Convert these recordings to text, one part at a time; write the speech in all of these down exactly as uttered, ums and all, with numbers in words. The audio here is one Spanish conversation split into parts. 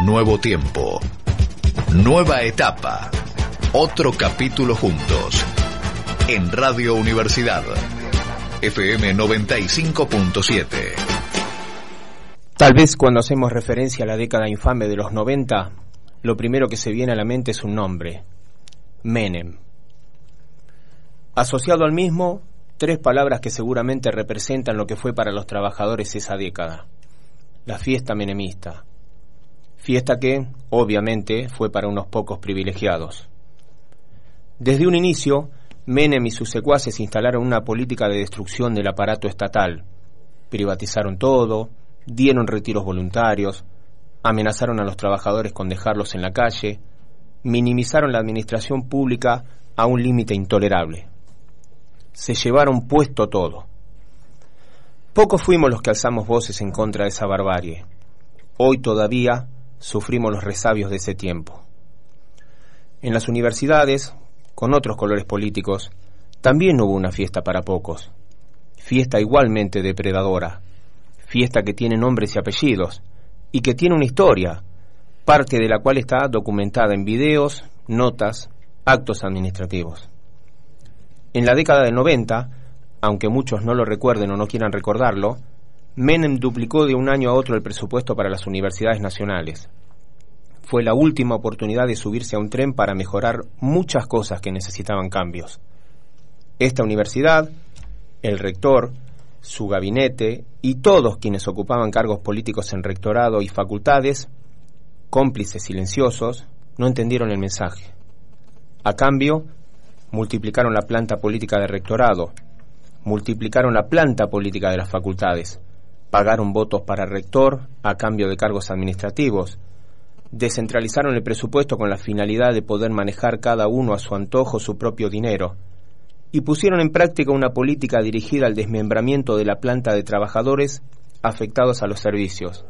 Nuevo tiempo. Nueva etapa. Otro capítulo juntos. En Radio Universidad. F M noventa y cinco punto siete. Tal vez cuando hacemos referencia a la década infame de los noventa, lo primero que se viene a la mente es un nombre: Menem. Asociado al mismo, tres palabras que seguramente representan lo que fue para los trabajadores esa década: la fiesta menemista. Fiesta que, obviamente, fue para unos pocos privilegiados. Desde un inicio, Menem y sus secuaces instalaron una política de destrucción del aparato estatal. Privatizaron todo, dieron retiros voluntarios, amenazaron a los trabajadores con dejarlos en la calle, minimizaron la administración pública a un límite intolerable. Se llevaron puesto todo. Pocos fuimos los que alzamos voces en contra de esa barbarie. Hoy todavía sufrimos los resabios de ese tiempo. En las universidades, con otros colores políticos, también hubo una fiesta para pocos. Fiesta igualmente depredadora. Fiesta que tiene nombres y apellidos, y que tiene una historia, parte de la cual está documentada en videos, notas, actos administrativos. En la década del noventa, aunque muchos no lo recuerden o no quieran recordarlo, Menem duplicó de un año a otro el presupuesto para las universidades nacionales. Fue la última oportunidad de subirse a un tren para mejorar muchas cosas que necesitaban cambios. Esta universidad, el rector, su gabinete y todos quienes ocupaban cargos políticos en rectorado y facultades, cómplices silenciosos, no entendieron el mensaje. A cambio, multiplicaron la planta política de rectorado, multiplicaron la planta política de las facultades, pagaron votos para rector a cambio de cargos administrativos, descentralizaron el presupuesto con la finalidad de poder manejar cada uno a su antojo su propio dinero, y pusieron en práctica una política dirigida al desmembramiento de la planta de trabajadores afectados a los servicios.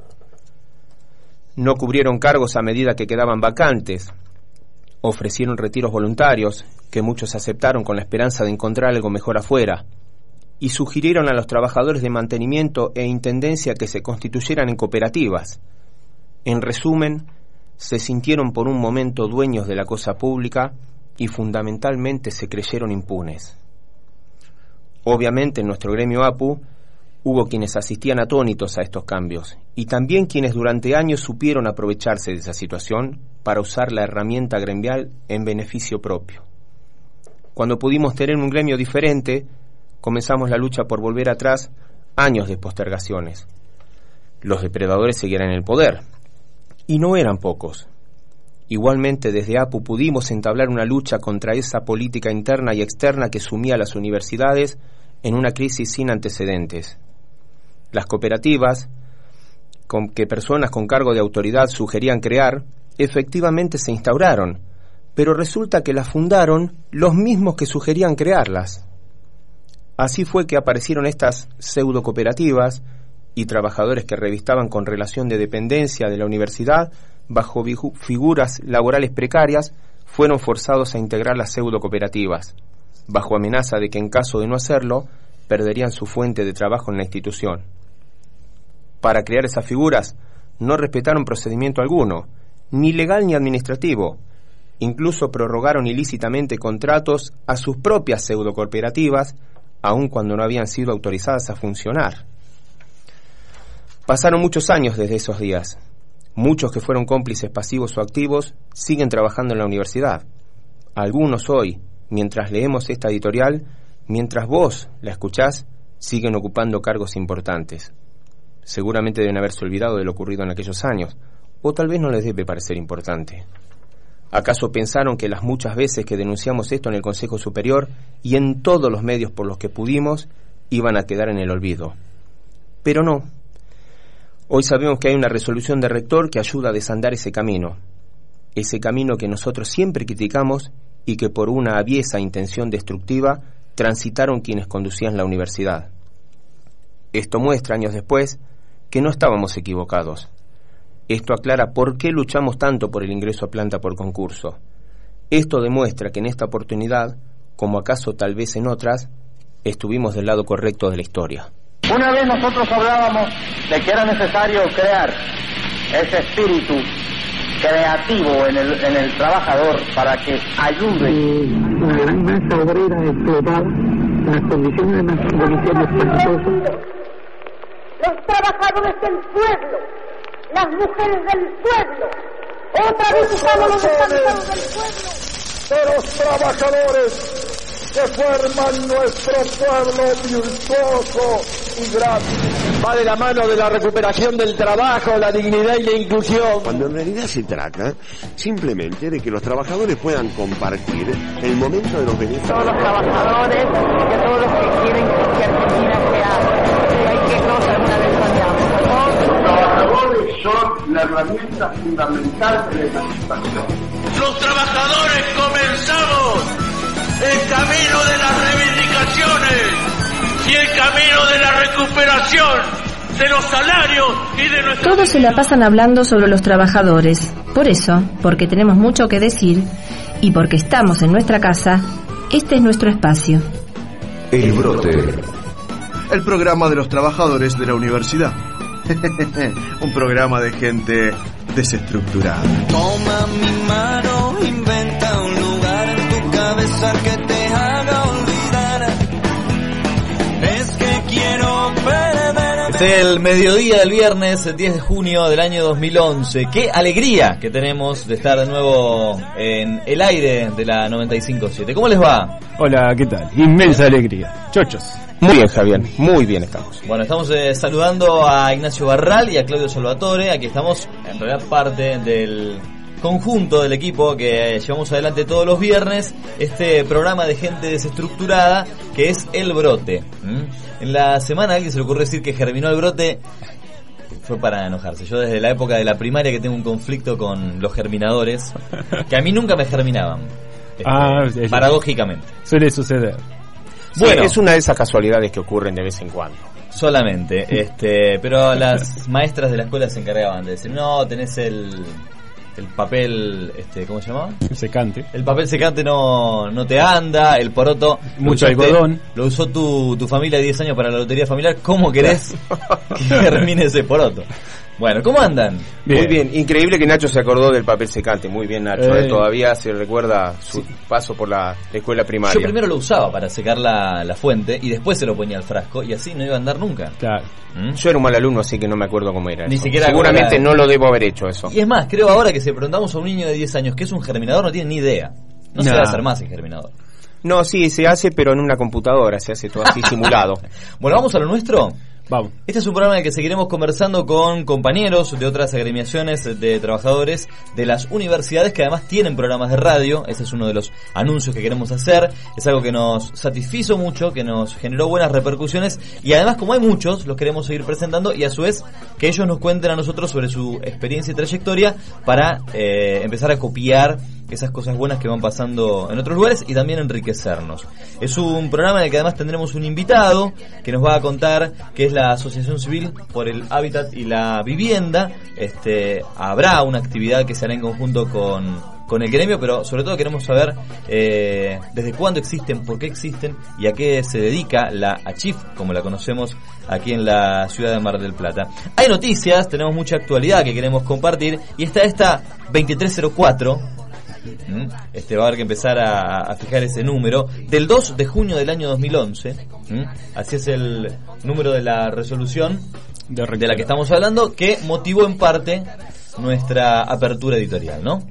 No cubrieron cargos a medida que quedaban vacantes, ofrecieron retiros voluntarios, que muchos aceptaron con la esperanza de encontrar algo mejor afuera, y sugirieron a los trabajadores de mantenimiento e intendencia que se constituyeran en cooperativas. En resumen, se sintieron por un momento dueños de la cosa pública y fundamentalmente se creyeron impunes. Obviamente en nuestro gremio A P U hubo quienes asistían atónitos a estos cambios y también quienes durante años supieron aprovecharse de esa situación para usar la herramienta gremial en beneficio propio. Cuando pudimos tener un gremio diferente, comenzamos la lucha por volver atrás años de postergaciones. Los depredadores seguían en el poder, y no eran pocos. Igualmente desde A P U pudimos entablar una lucha contra esa política interna y externa que sumía a las universidades en una crisis sin antecedentes. Las cooperativas, con que personas con cargo de autoridad sugerían crear, efectivamente se instauraron, pero resulta que las fundaron los mismos que sugerían crearlas. Así fue que aparecieron estas pseudo cooperativas y trabajadores que revistaban con relación de dependencia de la universidad bajo figuras laborales precarias fueron forzados a integrar las pseudo cooperativas, bajo amenaza de que en caso de no hacerlo perderían su fuente de trabajo en la institución. Para crear esas figuras no respetaron procedimiento alguno, ni legal ni administrativo. Incluso prorrogaron ilícitamente contratos a sus propias pseudo cooperativas, aun cuando no habían sido autorizadas a funcionar. Pasaron muchos años desde esos días. Muchos que fueron cómplices pasivos o activos siguen trabajando en la universidad. Algunos hoy, mientras leemos esta editorial, mientras vos la escuchás, siguen ocupando cargos importantes. Seguramente deben haberse olvidado de lo ocurrido en aquellos años, o tal vez no les debe parecer importante. ¿Acaso pensaron que las muchas veces que denunciamos esto en el Consejo Superior y en todos los medios por los que pudimos iban a quedar en el olvido? Pero no. Hoy sabemos que hay una resolución de rector que ayuda a desandar ese camino, ese camino que nosotros siempre criticamos y que por una aviesa intención destructiva transitaron quienes conducían la universidad. Esto muestra, años después, que no estábamos equivocados. Esto aclara por qué luchamos tanto por el ingreso a planta por concurso. Esto demuestra que en esta oportunidad, como acaso tal vez en otras, estuvimos del lado correcto de la historia. Una vez nosotros hablábamos de que era necesario crear ese espíritu creativo en el, en el trabajador para que ayude. La gran masa obrera explotada, las condiciones de condiciones espantosas. Los trabajadores del pueblo, las mujeres del pueblo, otra vez estamos los descansados del pueblo. De los trabajadores que forman nuestro pueblo virtuoso y grande. Va de la mano de la recuperación del trabajo, la dignidad y la inclusión. Cuando en realidad se trata simplemente de que los trabajadores puedan compartir el momento de los beneficios. Todos los trabajadores y a todos los que quieren que Argentina sea, hay que cosa alguna vez soñamos. Los trabajadores son la herramienta fundamental de la emancipación. Los trabajadores comenzamos el camino de las reivindicaciones y el camino de la recuperación de los salarios y de nuestra... Todos se la pasan hablando sobre los trabajadores. Por eso, porque tenemos mucho que decir y porque estamos en nuestra casa, este es nuestro espacio. El Brote. El programa de los trabajadores de la universidad. Un programa de gente desestructurada. Toma mi mano, inventa un lugar en tu cabeza que te haga olvidar. Es que quiero perder. Es el mediodía del viernes diez de junio del año dos mil once. Qué alegría que tenemos de estar de nuevo en el aire de la noventa y cinco punto siete. ¿Cómo les va? Hola, ¿qué tal? Inmensa alegría. Chochos. Muy bien, Javier, muy bien estamos. Bueno, estamos eh, saludando a Ignacio Barral y a Claudio Salvatore. Aquí estamos, en realidad, parte del conjunto del equipo que llevamos adelante todos los viernes este programa de gente desestructurada que es El Brote. ¿Mm? En la semana a alguien se le ocurrió decir que germinó el brote. Fue para enojarse. Yo desde la época de la primaria que tengo un conflicto con los germinadores, que a mí nunca me germinaban. Este, ah, es, paradójicamente. Suele suceder. Bueno, sí, es una de esas casualidades que ocurren de vez en cuando. Solamente, este, pero las maestras de la escuela se encargaban de decir, no, tenés el el papel, este, ¿cómo se llamaba? El secante. El papel secante no no te anda, el poroto. Mucho algodón. Lo usó tu, tu familia de diez años para la lotería familiar. ¿Cómo querés que termine ese poroto? Bueno, ¿cómo andan? Bien. Muy bien, increíble que Nacho se acordó del papel secante. Muy bien, Nacho, eh. Eh, todavía se recuerda su sí. paso por la escuela primaria. Yo primero lo usaba para secar la, la fuente y después se lo ponía al frasco y así no iba a andar nunca. Claro. ¿Mm? Yo era un mal alumno, así que no me acuerdo cómo era. Ni eso. siquiera Seguramente no lo debo haber hecho eso. Y es más, creo ahora que si preguntamos a un niño de diez años qué es un germinador, no tiene ni idea. No nah. se va a hacer más el germinador. No, sí, se hace, pero en una computadora, se hace todo así simulado. Bueno, ¿vamos a lo nuestro? Vamos. Este es un programa en el que seguiremos conversando con compañeros de otras agremiaciones de trabajadores de las universidades que además tienen programas de radio. Ese es uno de los anuncios que queremos hacer. Es algo que nos satisfizo mucho, que nos generó buenas repercusiones y además, como hay muchos, los queremos seguir presentando y a su vez que ellos nos cuenten a nosotros sobre su experiencia y trayectoria para eh, empezar a copiar esas cosas buenas que van pasando en otros lugares y también enriquecernos. Es un programa en el que además tendremos un invitado que nos va a contar qué es la Asociación Civil por el Hábitat y la Vivienda. Este, habrá una actividad que se hará en conjunto con, con el gremio, pero sobre todo queremos saber eh, desde cuándo existen, por qué existen y a qué se dedica la ACHIF, como la conocemos aquí en la ciudad de Mar del Plata. Hay noticias, tenemos mucha actualidad que queremos compartir y está esta veintitrés cero cuatro. Este va a haber que empezar a, a fijar ese número del dos de junio del año dos mil once. ¿Mm? Así es el número de la resolución de, de la que estamos hablando, que motivó en parte nuestra apertura editorial, ¿no?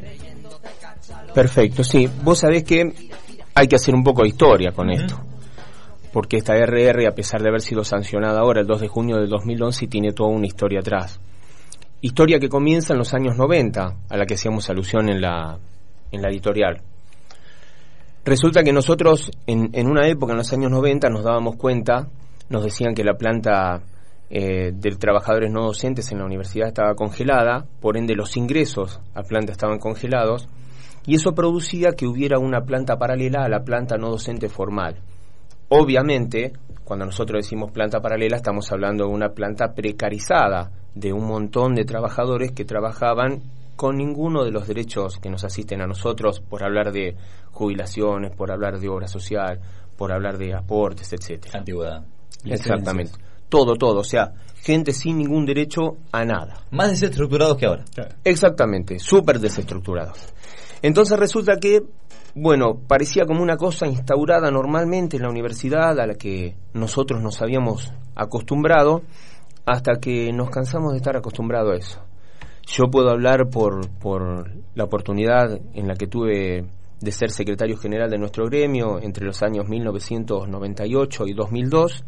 Perfecto, sí. Vos sabés que hay que hacer un poco de historia con uh-huh. esto, porque esta R R, a pesar de haber sido sancionada ahora el dos de junio del dos mil once, tiene toda una historia atrás. Historia que comienza en los años noventa, a la que hacíamos alusión en la en la editorial. Resulta que nosotros en, en una época, en los años noventa, nos dábamos cuenta, nos decían que la planta eh, de trabajadores no docentes en la universidad estaba congelada, por ende los ingresos a planta estaban congelados, y eso producía que hubiera una planta paralela a la planta no docente formal. Obviamente, cuando nosotros decimos planta paralela, estamos hablando de una planta precarizada, de un montón de trabajadores que trabajaban con ninguno de los derechos que nos asisten a nosotros, por hablar de jubilaciones, por hablar de obra social, por hablar de aportes, etcétera. Antigüedad. Exactamente. todo, todo, o sea, gente sin ningún derecho a nada. Más desestructurados que ahora. Claro. Exactamente, súper desestructurados. Entonces resulta que, bueno, parecía como una cosa instaurada normalmente en la universidad a la que nosotros nos habíamos acostumbrado, hasta que nos cansamos de estar acostumbrados a eso. Yo puedo hablar por, por la oportunidad en la que tuve de ser secretario general de nuestro gremio entre los años mil novecientos noventa y ocho y dos mil dos,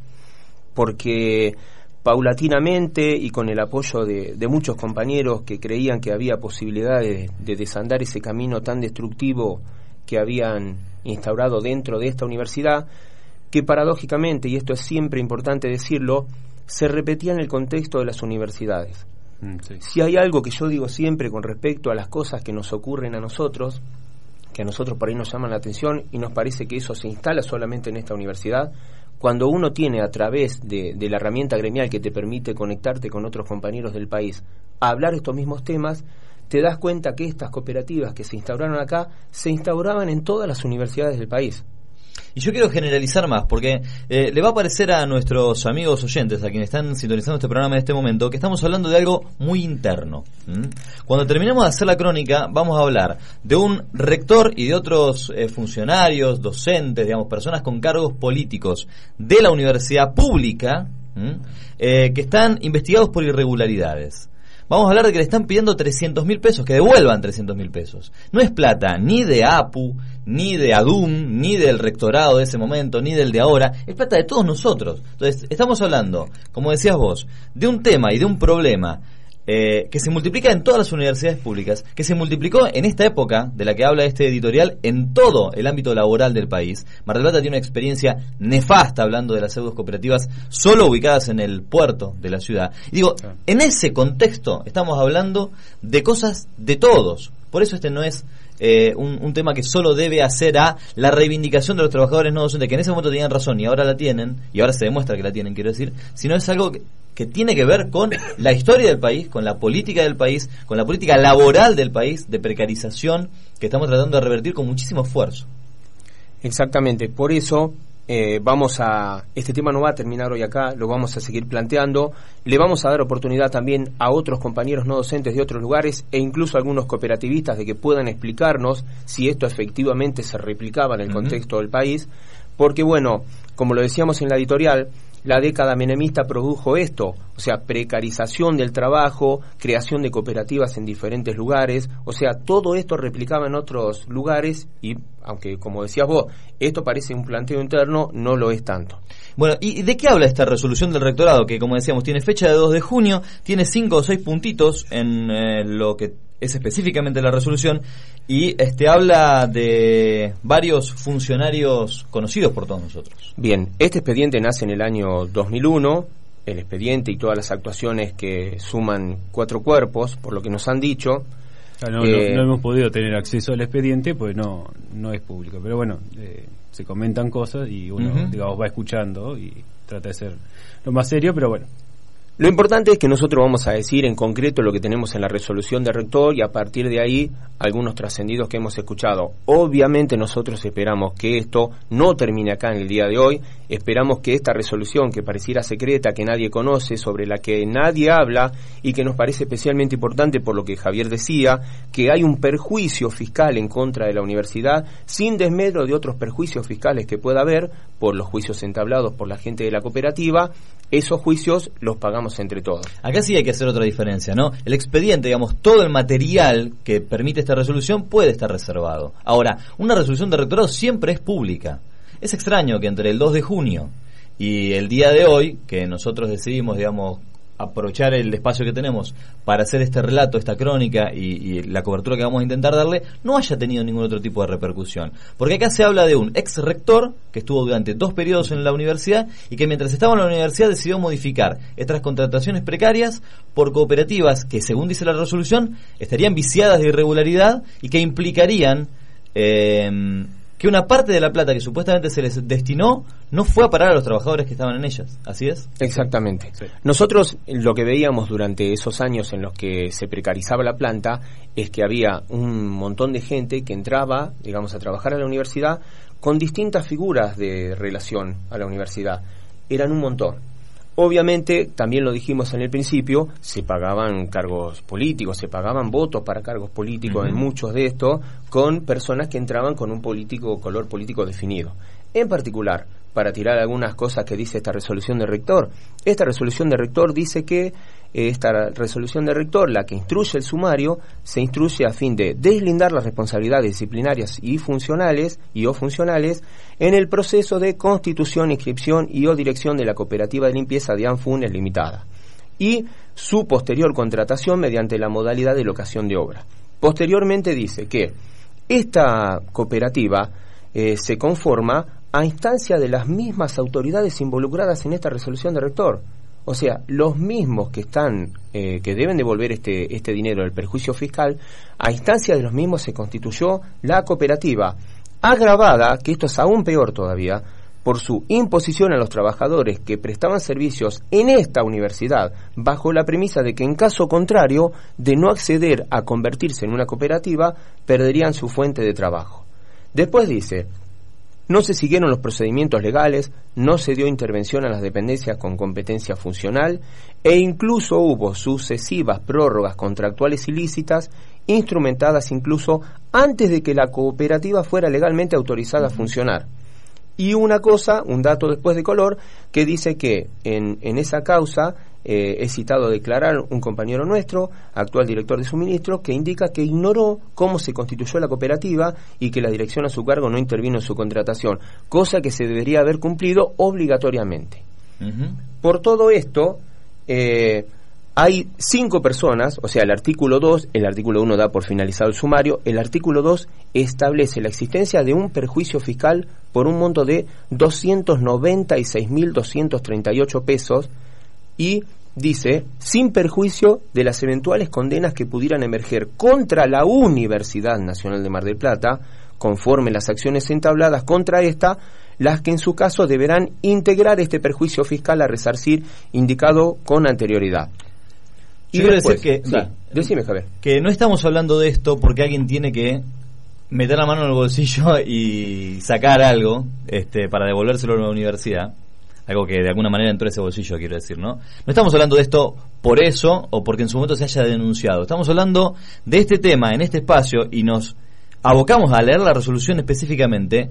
porque paulatinamente y con el apoyo de, de muchos compañeros que creían que había posibilidad de, de desandar ese camino tan destructivo que habían instaurado dentro de esta universidad, que paradójicamente, y esto es siempre importante decirlo, se repetía en el contexto de las universidades. Mm, sí. Si hay algo que yo digo siempre con respecto a las cosas que nos ocurren a nosotros, que a nosotros por ahí nos llaman la atención y nos parece que eso se instala solamente en esta universidad, cuando uno tiene a través de, de la herramienta gremial que te permite conectarte con otros compañeros del país a hablar estos mismos temas, te das cuenta que estas cooperativas que se instauraron acá se instauraban en todas las universidades del país. Y yo quiero generalizar más, porque eh, le va a parecer a nuestros amigos oyentes, a quienes están sintonizando este programa en este momento, que estamos hablando de algo muy interno. ¿Mm? Cuando terminemos de hacer la crónica, vamos a hablar de un rector y de otros eh, funcionarios, docentes, digamos, personas con cargos políticos de la universidad pública, eh, que están investigados por irregularidades. Vamos a hablar de que le están pidiendo trescientos mil pesos, que devuelvan trescientos mil pesos. No es plata ni de A P U, ni de ADUM, ni del rectorado de ese momento, ni del de ahora. Es plata de todos nosotros. Entonces, estamos hablando, como decías vos, de un tema y de un problema eh, que se multiplica en todas las universidades públicas, que se multiplicó en esta época de la que habla este editorial en todo el ámbito laboral del país. Mar del Plata tiene una experiencia nefasta hablando de las pseudo cooperativas solo ubicadas en el puerto de la ciudad. Y digo, en ese contexto estamos hablando de cosas de todos. Por eso este no es eh, un, un tema que solo debe hacer a la reivindicación de los trabajadores no docentes, que en ese momento tenían razón y ahora la tienen, y ahora se demuestra que la tienen, quiero decir, sino es algo que, que tiene que ver con la historia del país, con la política del país, con la política laboral del país, de precarización, que estamos tratando de revertir con muchísimo esfuerzo. Exactamente, por eso eh, vamos a... Este tema no va a terminar hoy acá, lo vamos a seguir planteando, le vamos a dar oportunidad también a otros compañeros no docentes de otros lugares e incluso a algunos cooperativistas de que puedan explicarnos si esto efectivamente se replicaba en el uh-huh. contexto del país, porque bueno, como lo decíamos en la editorial, la década menemista produjo esto, o sea, precarización del trabajo, creación de cooperativas en diferentes lugares, o sea, todo esto replicaba en otros lugares y, aunque como decías vos, esto parece un planteo interno, no lo es tanto. Bueno, ¿y de qué habla esta resolución del rectorado? Que, como decíamos, tiene fecha de dos de junio, tiene cinco o seis puntitos en eh, lo que es específicamente la resolución, y este habla de varios funcionarios conocidos por todos nosotros. Bien, este expediente nace en el año dos mil uno, el expediente y todas las actuaciones que suman cuatro cuerpos, por lo que nos han dicho. Ah, no, eh, no, no hemos podido tener acceso al expediente, pues no, no es público, pero bueno, eh, se comentan cosas y uno, uh-huh. digamos, va escuchando y trata de ser lo más serio, pero bueno. Lo importante es que nosotros vamos a decir en concreto lo que tenemos en la resolución de rector y a partir de ahí algunos trascendidos que hemos escuchado. Obviamente nosotros esperamos que esto no termine acá en el día de hoy, esperamos que esta resolución que pareciera secreta, que nadie conoce, sobre la que nadie habla y que nos parece especialmente importante por lo que Javier decía, que hay un perjuicio fiscal en contra de la universidad sin desmedro de otros perjuicios fiscales que pueda haber por los juicios entablados por la gente de la cooperativa, esos juicios los pagamos entre todos. Acá sí hay que hacer otra diferencia, ¿no? El expediente, digamos, todo el material que permite esta resolución puede estar reservado. Ahora, una resolución de rectorado siempre es pública. Es extraño que entre el dos de junio y el día de hoy, que nosotros decidimos, digamos, aprovechar el espacio que tenemos para hacer este relato, esta crónica y, y la cobertura que vamos a intentar darle, no haya tenido ningún otro tipo de repercusión. Porque acá se habla de un ex rector que estuvo durante dos periodos en la universidad y que mientras estaba en la universidad decidió modificar estas contrataciones precarias por cooperativas que, según dice la resolución, estarían viciadas de irregularidad y que implicarían eh, que una parte de la plata que supuestamente se les destinó no fue a parar a los trabajadores que estaban en ellas. ¿Así es? Exactamente. Sí. Nosotros lo que veíamos durante esos años en los que se precarizaba la planta es que había un montón de gente que entraba, digamos, a trabajar a la universidad con distintas figuras de relación a la universidad. Eran un montón. obviamente, también lo dijimos en el principio, se pagaban cargos políticos, se pagaban votos para cargos políticos uh-huh. en muchos de estos, con personas que entraban con un político color político definido. En particular, para tirar algunas cosas que dice esta resolución de rector, esta resolución de rector dice que eh, esta resolución de rector, la que instruye el sumario, se instruye a fin de deslindar las responsabilidades disciplinarias y funcionales y o funcionales en el proceso de constitución, inscripción y o dirección de la cooperativa de limpieza de Anfunes Limitada y su posterior contratación mediante la modalidad de locación de obra. Posteriormente dice que esta cooperativa eh, se conforma a instancia de las mismas autoridades involucradas en esta resolución de rector. O sea, los mismos que están, eh, que deben devolver este, este dinero del perjuicio fiscal, a instancia de los mismos se constituyó la cooperativa, agravada, que esto es aún peor todavía, por su imposición a los trabajadores que prestaban servicios en esta universidad, bajo la premisa de que en caso contrario, de no acceder a convertirse en una cooperativa, perderían su fuente de trabajo. Después dice: no se siguieron los procedimientos legales, no se dio intervención a las dependencias con competencia funcional e incluso hubo sucesivas prórrogas contractuales ilícitas, instrumentadas incluso antes de que la cooperativa fuera legalmente autorizada a funcionar. Y una cosa, un dato después de color, que dice que en, en esa causa eh, es citado a declarar un compañero nuestro, actual director de suministro, que indica que ignoró cómo se constituyó la cooperativa y que la dirección a su cargo no intervino en su contratación, cosa que se debería haber cumplido obligatoriamente. Uh-huh. Por todo esto, eh, hay cinco personas, o sea, el artículo dos, el artículo uno da por finalizado el sumario, el artículo dos establece la existencia de un perjuicio fiscal por un monto de doscientos noventa y seis mil doscientos treinta y ocho pesos y dice, sin perjuicio de las eventuales condenas que pudieran emerger contra la Universidad Nacional de Mar del Plata, conforme las acciones entabladas contra esta, las que en su caso deberán integrar este perjuicio fiscal a resarcir indicado con anterioridad. Y quiero decir que, sí, da, decime, Javier, que no estamos hablando de esto porque alguien tiene que meter la mano en el bolsillo y sacar algo este, para devolvérselo a la universidad, algo que de alguna manera entró a ese bolsillo, quiero decir, ¿no? No estamos hablando de esto por eso o porque en su momento se haya denunciado. Estamos hablando de este tema en este espacio y nos abocamos a leer la resolución específicamente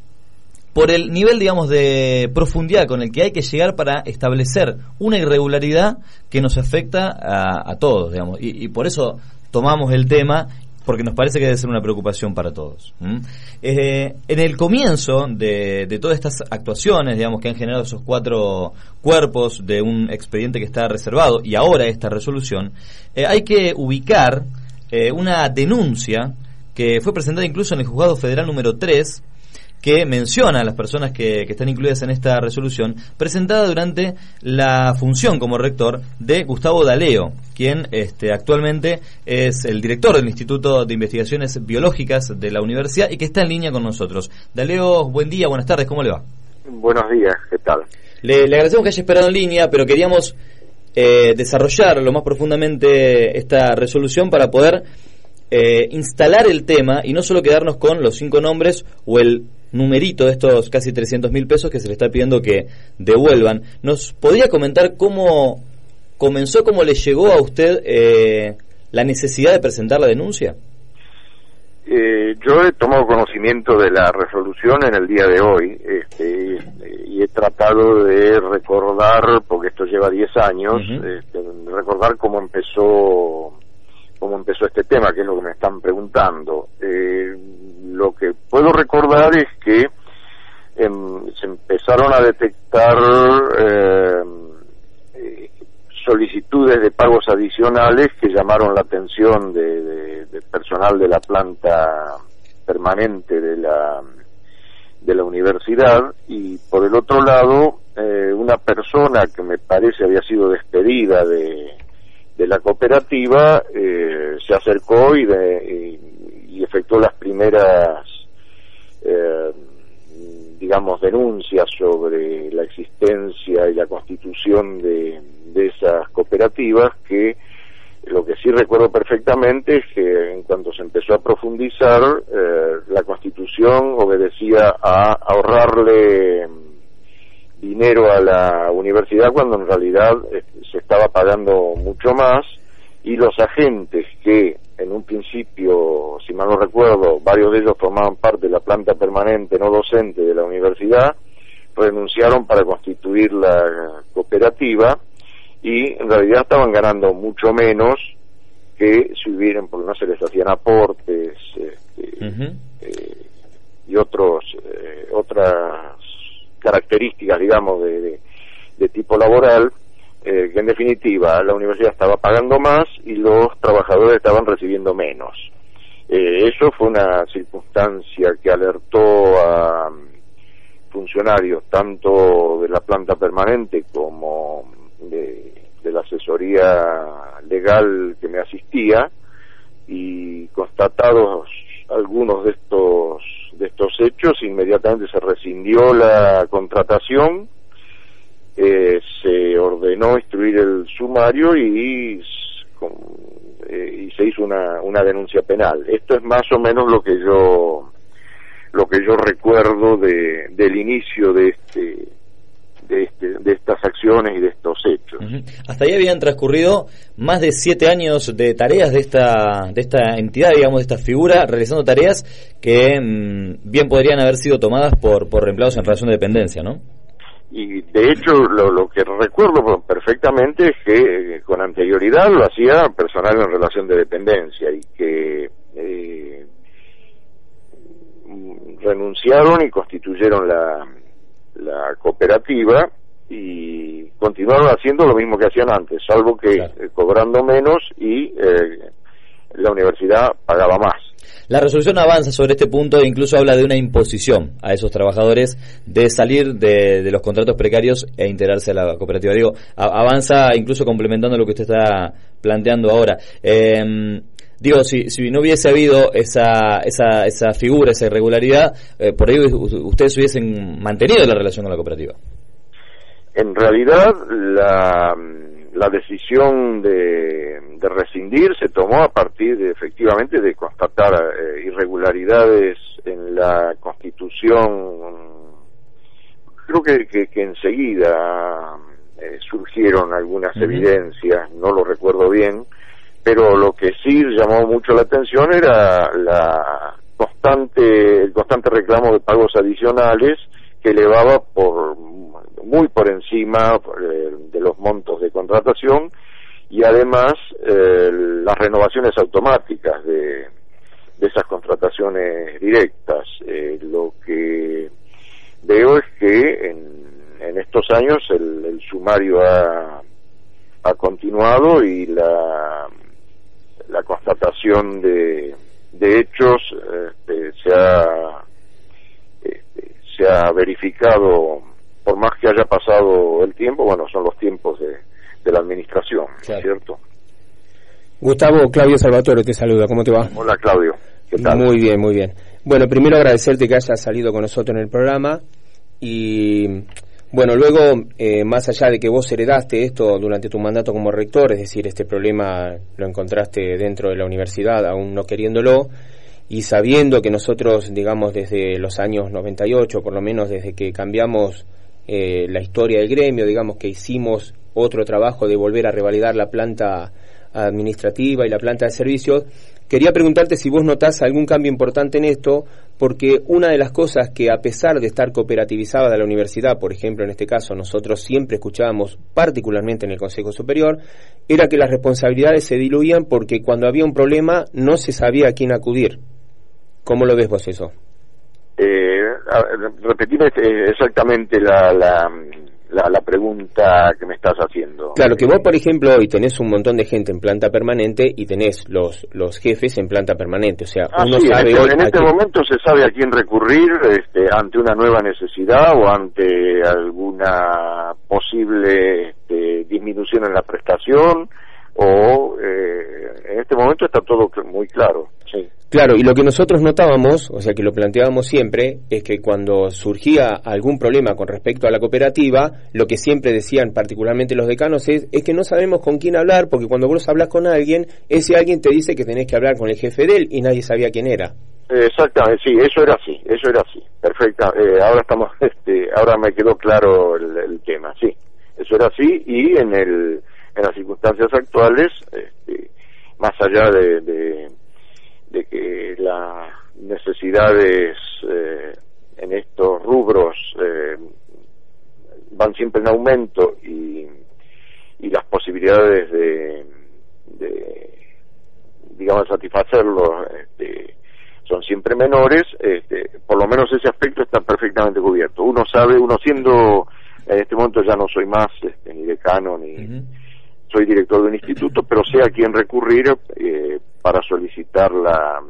por el nivel, digamos, de profundidad con el que hay que llegar para establecer una irregularidad que nos afecta a, a todos, digamos, y, y por eso tomamos el tema, porque nos parece que debe ser una preocupación para todos. ¿Mm? Eh, en el comienzo de, de todas estas actuaciones, digamos, que han generado esos cuatro cuerpos de un expediente que está reservado y ahora esta resolución, eh, hay que ubicar eh, una denuncia que fue presentada incluso en el Juzgado Federal número tres, que menciona a las personas que, que están incluidas en esta resolución, presentada durante la función como rector de Gustavo D'Aleo, quien este, actualmente es el director del Instituto de Investigaciones Biológicas de la universidad y que está en línea con nosotros. D'Aleo, buen día, buenas tardes, ¿cómo le va? Buenos días, ¿qué tal? Le, le agradecemos que haya esperado en línea, pero queríamos eh, desarrollar lo más profundamente esta resolución para poder eh, instalar el tema y no solo quedarnos con los cinco nombres o el numerito de estos casi trescientos mil pesos que se le está pidiendo que devuelvan. ¿Nos podría comentar cómo comenzó, cómo le llegó a usted eh, la necesidad de presentar la denuncia? Eh, yo he tomado conocimiento de la resolución en el día de hoy este, y he tratado de recordar, porque esto lleva diez años, uh-huh. este, recordar cómo empezó cómo empezó este tema, que es lo que me están preguntando. Eh, lo que puedo recordar es que eh, se empezaron a detectar eh, eh, solicitudes de pagos adicionales que llamaron la atención de, de, de personal de la planta permanente de la de la universidad, y por el otro lado eh, una persona que me parece había sido despedida de de la cooperativa eh, se acercó y, de, y, y efectuó las primeras eh, digamos denuncias sobre la existencia y la constitución de, de esas cooperativas, que lo que sí recuerdo perfectamente es que en cuanto se empezó a profundizar eh, la constitución obedecía a ahorrarle dinero a la universidad cuando en realidad eh, se estaba pagando mucho más, y los agentes que en un principio, si mal no recuerdo, varios de ellos formaban parte de la planta permanente no docente de la universidad, renunciaron para constituir la cooperativa, y en realidad estaban ganando mucho menos que si hubieran, porque no se les hacían aportes este, uh-huh. eh, y otros eh, otras características, digamos, de, de, de tipo laboral, eh, que en definitiva la universidad estaba pagando más y los trabajadores estaban recibiendo menos. Eh, eso fue una circunstancia que alertó a funcionarios tanto de la planta permanente como de, de la asesoría legal que me asistía, y constatados algunos de estos de estos hechos, inmediatamente se rescindió la contratación, eh, se ordenó instruir el sumario y, con, eh, y se hizo una, una denuncia penal. Esto es más o menos lo que yo lo que yo recuerdo de del inicio de este de este de estas acciones y de estos hechos. Uh-huh. Hasta ahí habían transcurrido más de siete años de tareas de esta de esta entidad, digamos, de esta figura, realizando tareas que mmm, bien podrían haber sido tomadas por por empleados en relación de dependencia, ¿no? Y de hecho lo, lo que recuerdo perfectamente es que eh, con anterioridad lo hacía personal en relación de dependencia, y que eh, renunciaron y constituyeron la la cooperativa y continuaron haciendo lo mismo que hacían antes, salvo que claro. eh, cobrando menos, y eh, la universidad pagaba más. La resolución avanza sobre este punto e incluso habla de una imposición a esos trabajadores de salir de, de los contratos precarios e integrarse a la cooperativa. Digo, a, avanza incluso complementando lo que usted está planteando ahora. Eh, Digo, si, si no hubiese habido esa esa esa figura, esa irregularidad, eh, por ahí ustedes hubiesen mantenido la relación con la cooperativa. En realidad, la, la decisión de, de rescindir se tomó a partir de, efectivamente, de constatar eh, irregularidades en la Constitución. Creo que, que, que enseguida eh, surgieron algunas uh-huh. evidencias, no lo recuerdo bien, pero lo que sí llamó mucho la atención era la constante, el constante reclamo de pagos adicionales que elevaba por muy por encima eh, de los montos de contratación, y además eh, las renovaciones automáticas de, de esas contrataciones directas. Eh, lo que veo es que en, en estos años el, el sumario ha, ha continuado, y la la constatación de, de hechos este, se ha este, se ha verificado, por más que haya pasado el tiempo. Bueno, son los tiempos de, de la administración, claro. ¿Cierto? Gustavo, Claudio Salvatore te saluda, ¿cómo te va? Hola, Claudio, ¿qué tal? Muy bien, muy bien. Bueno, primero agradecerte que hayas salido con nosotros en el programa, y bueno, luego, eh, más allá de que vos heredaste esto durante tu mandato como rector, es decir, este problema lo encontraste dentro de la universidad, aún no queriéndolo, y sabiendo que nosotros, digamos, desde los años noventa y ocho, por lo menos desde que cambiamos eh, la historia del gremio, digamos que hicimos otro trabajo de volver a revalidar la planta administrativa y la planta de servicios, quería preguntarte si vos notás algún cambio importante en esto, porque una de las cosas que, a pesar de estar cooperativizada de la universidad, por ejemplo, en este caso, nosotros siempre escuchábamos, particularmente en el Consejo Superior, era que las responsabilidades se diluían porque cuando había un problema no se sabía a quién acudir. ¿Cómo lo ves vos eso? Eh, repetime exactamente la... la... La, la pregunta que me estás haciendo. Claro, que vos, por ejemplo, hoy tenés un montón de gente en planta permanente y tenés los los jefes en planta permanente, o sea, ah, uno sí, sabe en hoy este, en este quién... momento se sabe a quién recurrir este, ante una nueva necesidad o ante alguna posible este, disminución en la prestación, o eh, en este momento está todo muy claro. Sí. Claro, y lo que nosotros notábamos, o sea que lo planteábamos siempre, es que cuando surgía algún problema con respecto a la cooperativa, lo que siempre decían particularmente los decanos es, es que no sabemos con quién hablar, porque cuando vos hablas con alguien, ese alguien te dice que tenés que hablar con el jefe de él y nadie sabía quién era. Exactamente, sí, eso era así, eso era así, perfecta. Eh, ahora estamos, este, ahora me quedó claro el, el tema, sí, eso era así y en el, en las circunstancias actuales, este, más allá de, de, de que las necesidades eh, en estos rubros eh, van siempre en aumento y, y las posibilidades de, de digamos, satisfacerlos, este, son siempre menores, este, por lo menos ese aspecto está perfectamente cubierto. Uno sabe, uno siendo, en este momento ya no soy más este, ni decano ni uh-huh. soy director de un instituto, pero sé a quién recurrir eh, para solicitar la,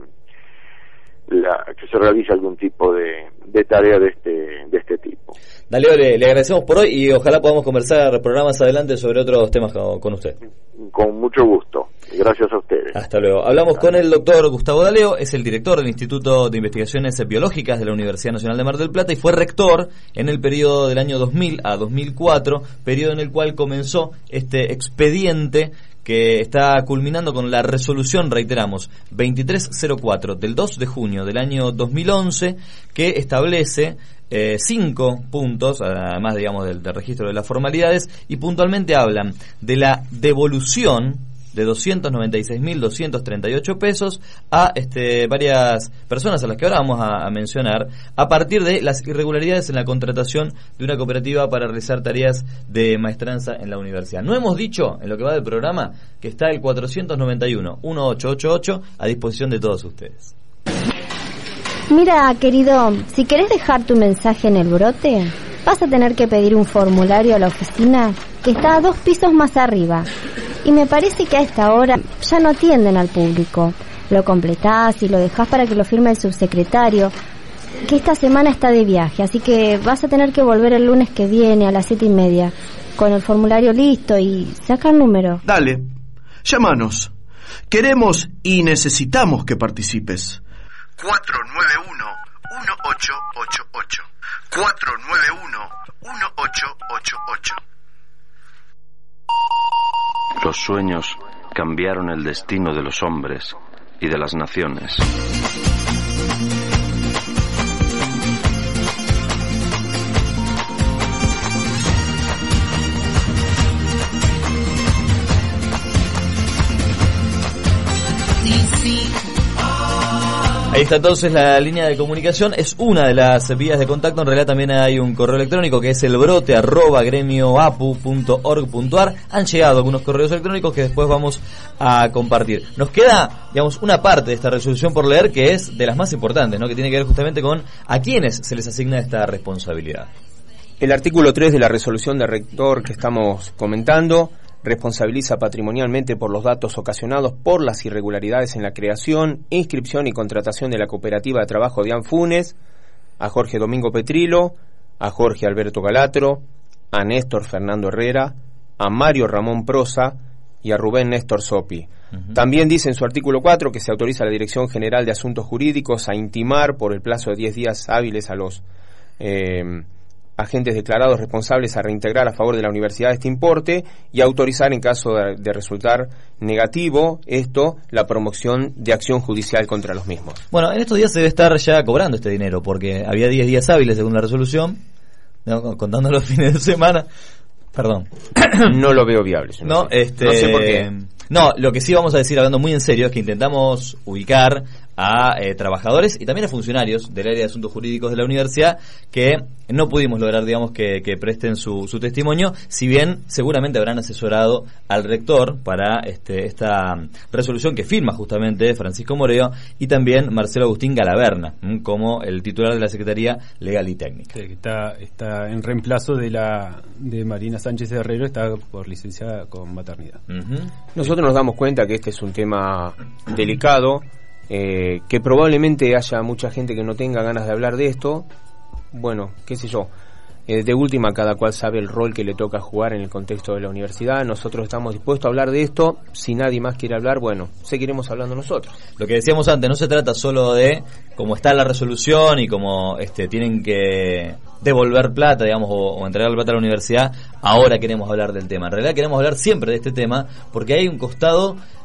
la que se realice algún tipo de, de tarea de este de este tipo. Dale, le, le agradecemos por hoy y ojalá podamos conversar programas adelante sobre otros temas con, con usted. Con mucho gusto. Gracias a ustedes. Hasta luego. Hablamos con el doctor Gustavo D'Aleo, es el director del Instituto de Investigaciones Biológicas de la Universidad Nacional de Mar del Plata y fue rector en el periodo del año dos mil a dos mil cuatro, periodo en el cual comenzó este expediente que está culminando con la resolución, reiteramos, veintitrés cero cuatro del dos de junio del año dos mil once, que establece eh, cinco puntos, además, digamos, del, del registro de las formalidades, y puntualmente hablan de la devolución de doscientos noventa y seis mil doscientos treinta y ocho pesos a este, varias personas a las que ahora vamos a, a mencionar, a partir de las irregularidades en la contratación de una cooperativa para realizar tareas de maestranza en la universidad. No hemos dicho, en lo que va del programa, que está el cuatrocientos noventa y uno dieciocho ochenta y ocho a disposición de todos ustedes. Mira, querido, si querés dejar tu mensaje en el brote, vas a tener que pedir un formulario a la oficina que está a dos pisos más arriba. Y me parece que a esta hora ya no atienden al público. Lo completás y lo dejás para que lo firme el subsecretario, que esta semana está de viaje, así que vas a tener que volver el lunes que viene a las siete y media, con el formulario listo y saca el número. Dale, llámanos. Queremos y necesitamos que participes. cuatro nueve uno uno ocho ocho ocho. cuatro nueve uno uno ocho ocho ocho. Los sueños cambiaron el destino de los hombres y de las naciones. Ahí está entonces la línea de comunicación, es una de las vías de contacto. En realidad también hay un correo electrónico que es elbrote arroba gremioapu punto org punto ar. Han llegado algunos correos electrónicos que después vamos a compartir. Nos queda, digamos, una parte de esta resolución por leer que es de las más importantes, ¿no? Que tiene que ver justamente con a quiénes se les asigna esta responsabilidad. El artículo tres de la resolución de rector que estamos comentando responsabiliza patrimonialmente por los datos ocasionados por las irregularidades en la creación, inscripción y contratación de la cooperativa de trabajo de Anfunes a Jorge Domingo Petrilo, a Jorge Alberto Galatro, a Néstor Fernando Herrera, a Mario Ramón Prosa y a Rubén Néstor Sopi. Uh-huh. También dice en su artículo cuatro que se autoriza a la Dirección General de Asuntos Jurídicos a intimar por el plazo de diez días hábiles a los eh, agentes declarados responsables a reintegrar a favor de la universidad este importe y autorizar en caso de, de resultar negativo esto la promoción de acción judicial contra los mismos. Bueno, en estos días se debe estar ya cobrando este dinero porque había diez días hábiles según la resolución, no, contando los fines de semana. Perdón. No lo veo viable. No, no sé. este, no sé por qué. No, lo que sí vamos a decir, hablando muy en serio, es que intentamos ubicar a eh, trabajadores y también a funcionarios del área de asuntos jurídicos de la universidad que no pudimos lograr, digamos, que, que presten su, su testimonio, si bien seguramente habrán asesorado al rector para este, esta resolución que firma justamente Francisco Moreo y también Marcelo Agustín Galaverna como el titular de la Secretaría Legal y Técnica. Sí, que está, está en reemplazo de la de Marina Sánchez Herrero, está por licenciada con maternidad. Uh-huh. Nosotros nos damos cuenta que este es un tema delicado, eh, que probablemente haya mucha gente que no tenga ganas de hablar de esto. Bueno, qué sé yo, eh, de última cada cual sabe el rol que le toca jugar en el contexto de la universidad. Nosotros estamos dispuestos a hablar de esto. Si nadie más quiere hablar, bueno, seguiremos hablando nosotros. Lo que decíamos antes, no se trata solo de cómo está la resolución y cómo este, tienen que devolver plata, digamos, o, o entregar plata a la universidad. Ahora queremos hablar del tema. En realidad queremos hablar siempre de este tema porque hay un costado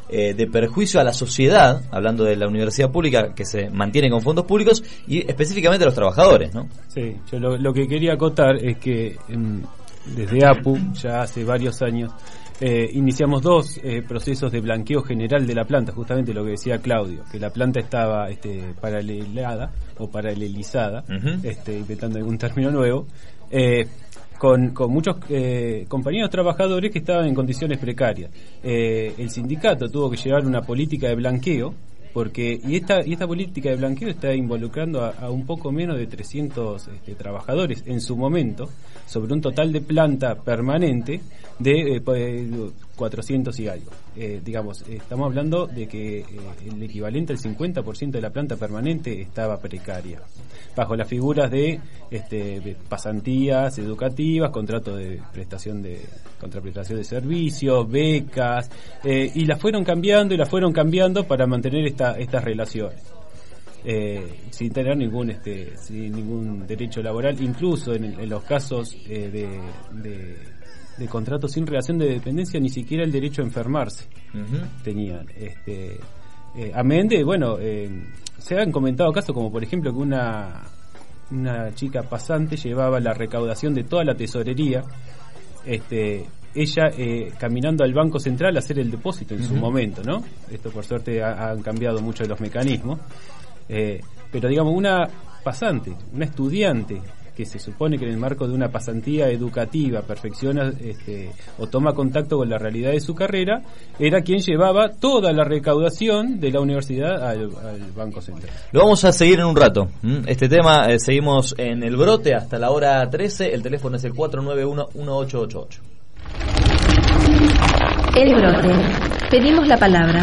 eh, de perjuicio a la sociedad, hablando de la universidad pública que se mantiene con fondos públicos, y específicamente a los trabajadores, ¿no? Sí, yo lo, lo que quería acotar es que en, desde A P U, ya hace varios años, eh, iniciamos dos eh, procesos de blanqueo general de la planta, justamente lo que decía Claudio, que la planta estaba este, paralelada o paralelizada, uh-huh. este, inventando algún término nuevo, eh, con, con muchos eh, compañeros trabajadores que estaban en condiciones precarias. Eh, el sindicato tuvo que llevar una política de blanqueo, porque y esta y esta política de blanqueo está involucrando a, a un poco menos de trescientos este, trabajadores en su momento, sobre un total de planta permanente de eh, cuatrocientos y algo. Eh, digamos, estamos hablando de que eh, el equivalente al cincuenta por ciento de la planta permanente estaba precaria, bajo las figuras de, este, de pasantías educativas, contrato de prestación de contraprestación de servicios, becas, eh, y las fueron cambiando y las fueron cambiando para mantener esta, estas relaciones. Eh, sin tener ningún este sin ningún derecho laboral, incluso en, en los casos eh, de, de, de contratos sin relación de dependencia, ni siquiera el derecho a enfermarse uh-huh. tenían. Este, eh, amén de, bueno, eh, se han comentado casos como por ejemplo que una una chica pasante llevaba la recaudación de toda la tesorería, este ella eh, caminando al Banco Central a hacer el depósito en uh-huh. su momento, ¿no? Esto por suerte ha, han cambiado mucho los mecanismos. Eh, pero digamos, una pasante, una estudiante que se supone que en el marco de una pasantía educativa perfecciona este, o toma contacto con la realidad de su carrera, era quien llevaba toda la recaudación de la universidad al, al Banco Central. Lo vamos a seguir en un rato. Este tema, eh, seguimos en el brote hasta la hora trece. El teléfono es el cuatro nueve uno, uno ocho ocho ocho. El brote. Pedimos la palabra.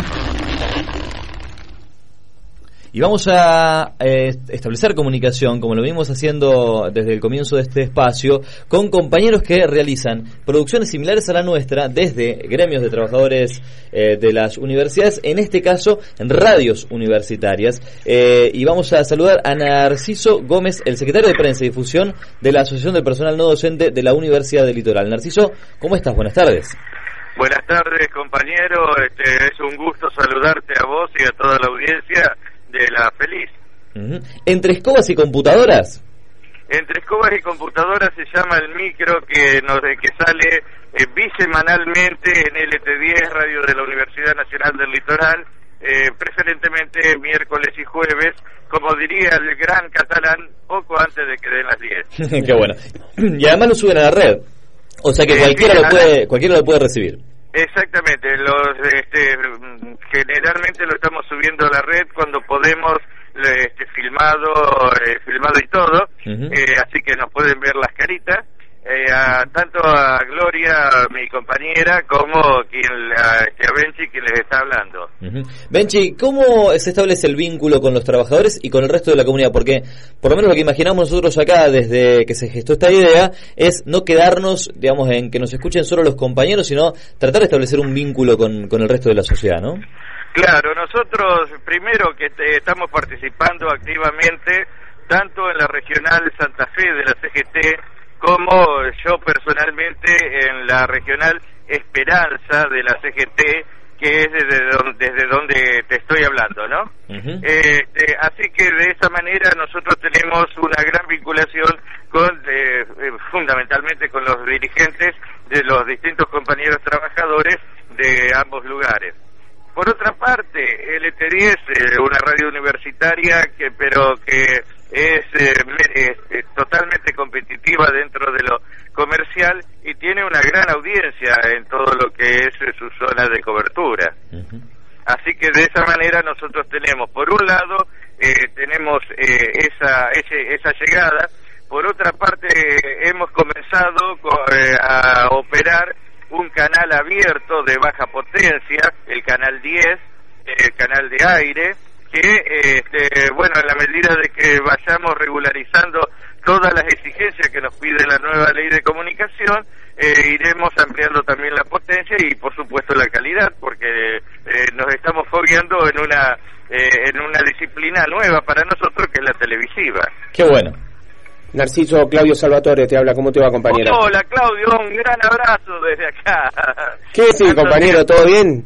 Y vamos a eh, establecer comunicación, como lo venimos haciendo desde el comienzo de este espacio, con compañeros que realizan producciones similares a la nuestra desde gremios de trabajadores eh, de las universidades, en este caso en radios universitarias. Eh, y vamos a saludar a Narciso Gómez, el secretario de Prensa y Difusión de la Asociación del Personal No Docente de la Universidad del Litoral. Narciso, ¿cómo estás? Buenas tardes. Buenas tardes, compañero. Este, es un gusto saludarte a vos y a toda la audiencia de La Feliz. Uh-huh. ¿Entre escobas y computadoras? Entre escobas y computadoras se llama el micro que nos que sale eh, bisemanalmente en L T diez, radio de la Universidad Nacional del Litoral, eh, preferentemente miércoles y jueves, como diría el gran catalán, poco antes de que den las diez. Qué bueno. Y además lo suben a la red, o sea que eh, cualquiera, sí, lo puede, cualquiera lo puede recibir. Exactamente, los este, generalmente lo estamos subiendo a la red cuando podemos, este, filmado eh, filmado y todo, uh-huh. eh, así que nos pueden ver las caritas, eh, a, tanto a Gloria, mi compañera, como quien, a, este, a Benchi, quien les está hablando. Uh-huh. Benchi, ¿cómo se establece el vínculo con los trabajadores y con el resto de la comunidad? Porque por lo menos lo que imaginamos nosotros acá desde que se gestó esta idea es no quedarnos, digamos, en que nos escuchen solo los compañeros, sino tratar de establecer un vínculo con, con el resto de la sociedad, ¿no? Claro, nosotros primero que te, estamos participando activamente tanto en la regional Santa Fe de la C G T como yo personalmente en la regional Esperanza de la C G T, que es desde donde, desde donde te estoy hablando, ¿no? Uh-huh. eh, eh, así que de esa manera nosotros tenemos una gran vinculación con eh, eh, fundamentalmente con los dirigentes de los distintos compañeros trabajadores de ambos lugares. Por otra parte, L T diez, eh, una radio universitaria que pero que es, eh, es, es totalmente competitiva dentro de lo comercial y tiene una gran audiencia en todo lo que es eh, su zona de cobertura. Uh-huh. Así que de esa manera nosotros tenemos, por un lado, eh, tenemos eh, esa ese, esa llegada, por otra parte eh, hemos comenzado con, eh, a operar un canal abierto de baja potencia, el canal diez, el canal de aire, que, este, bueno, en la medida de que vayamos regularizando todas las exigencias que nos pide la nueva ley de comunicación, eh, iremos ampliando también la potencia y, por supuesto, la calidad, porque eh, nos estamos fogueando en una eh, en una disciplina nueva para nosotros, que es la televisiva. Qué bueno. Narciso, Claudio Salvatore te habla, ¿cómo te va, compañero? Hola, Claudio, un gran abrazo desde acá. ¿Qué decís, compañero? ¿Todo bien?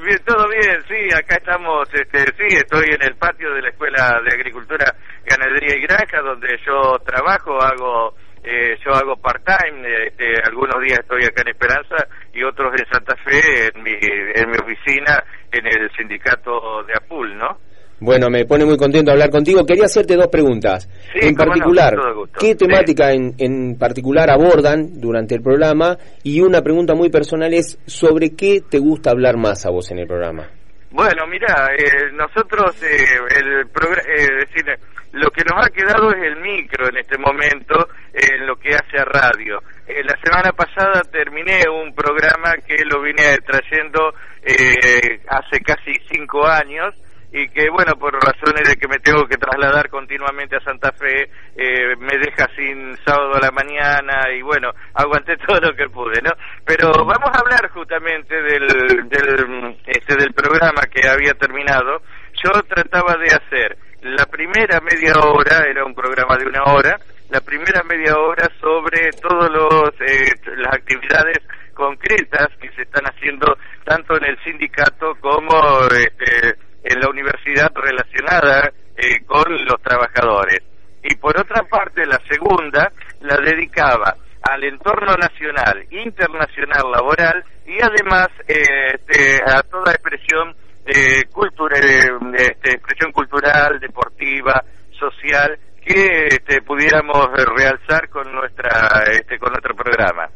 bien, todo bien, sí, acá estamos, este, sí, estoy en el patio de la Escuela de Agricultura, Ganadería y Granja, donde yo trabajo, hago, eh, yo hago part-time, este, algunos días estoy acá en Esperanza y otros en Santa Fe, en mi, en mi oficina, en el sindicato de APUL, ¿no? Bueno, me pone muy contento hablar contigo. Quería hacerte dos preguntas. Sí, en particular, no, ¿qué temática en, en particular abordan durante el programa? Y una pregunta muy personal es, ¿sobre qué te gusta hablar más a vos en el programa? Bueno, mira, eh, nosotros, eh, el progr- eh, decir, lo que nos ha quedado es el micro en este momento, en eh, lo que hace a radio. Eh, la semana pasada terminé un programa que lo vine trayendo eh, hace casi cinco años, y que, bueno, por razones de que me tengo que trasladar continuamente a Santa Fe, eh, me deja sin sábado a la mañana, y bueno, aguanté todo lo que pude, ¿no? Pero vamos a hablar justamente del, del, este, del programa que había terminado. Yo trataba de hacer la primera media hora, era un programa de una hora, la primera media hora sobre todos los eh, las actividades concretas que se están haciendo tanto en el sindicato como este, en la universidad relacionada eh, con los trabajadores. Y por otra parte, la segunda la dedicaba al entorno nacional, internacional, laboral, y además eh, este, a toda expresión eh, cultura, eh, este, expresión cultural, deportiva, social, que este, pudiéramos realzar con nuestra este, con nuestro programa.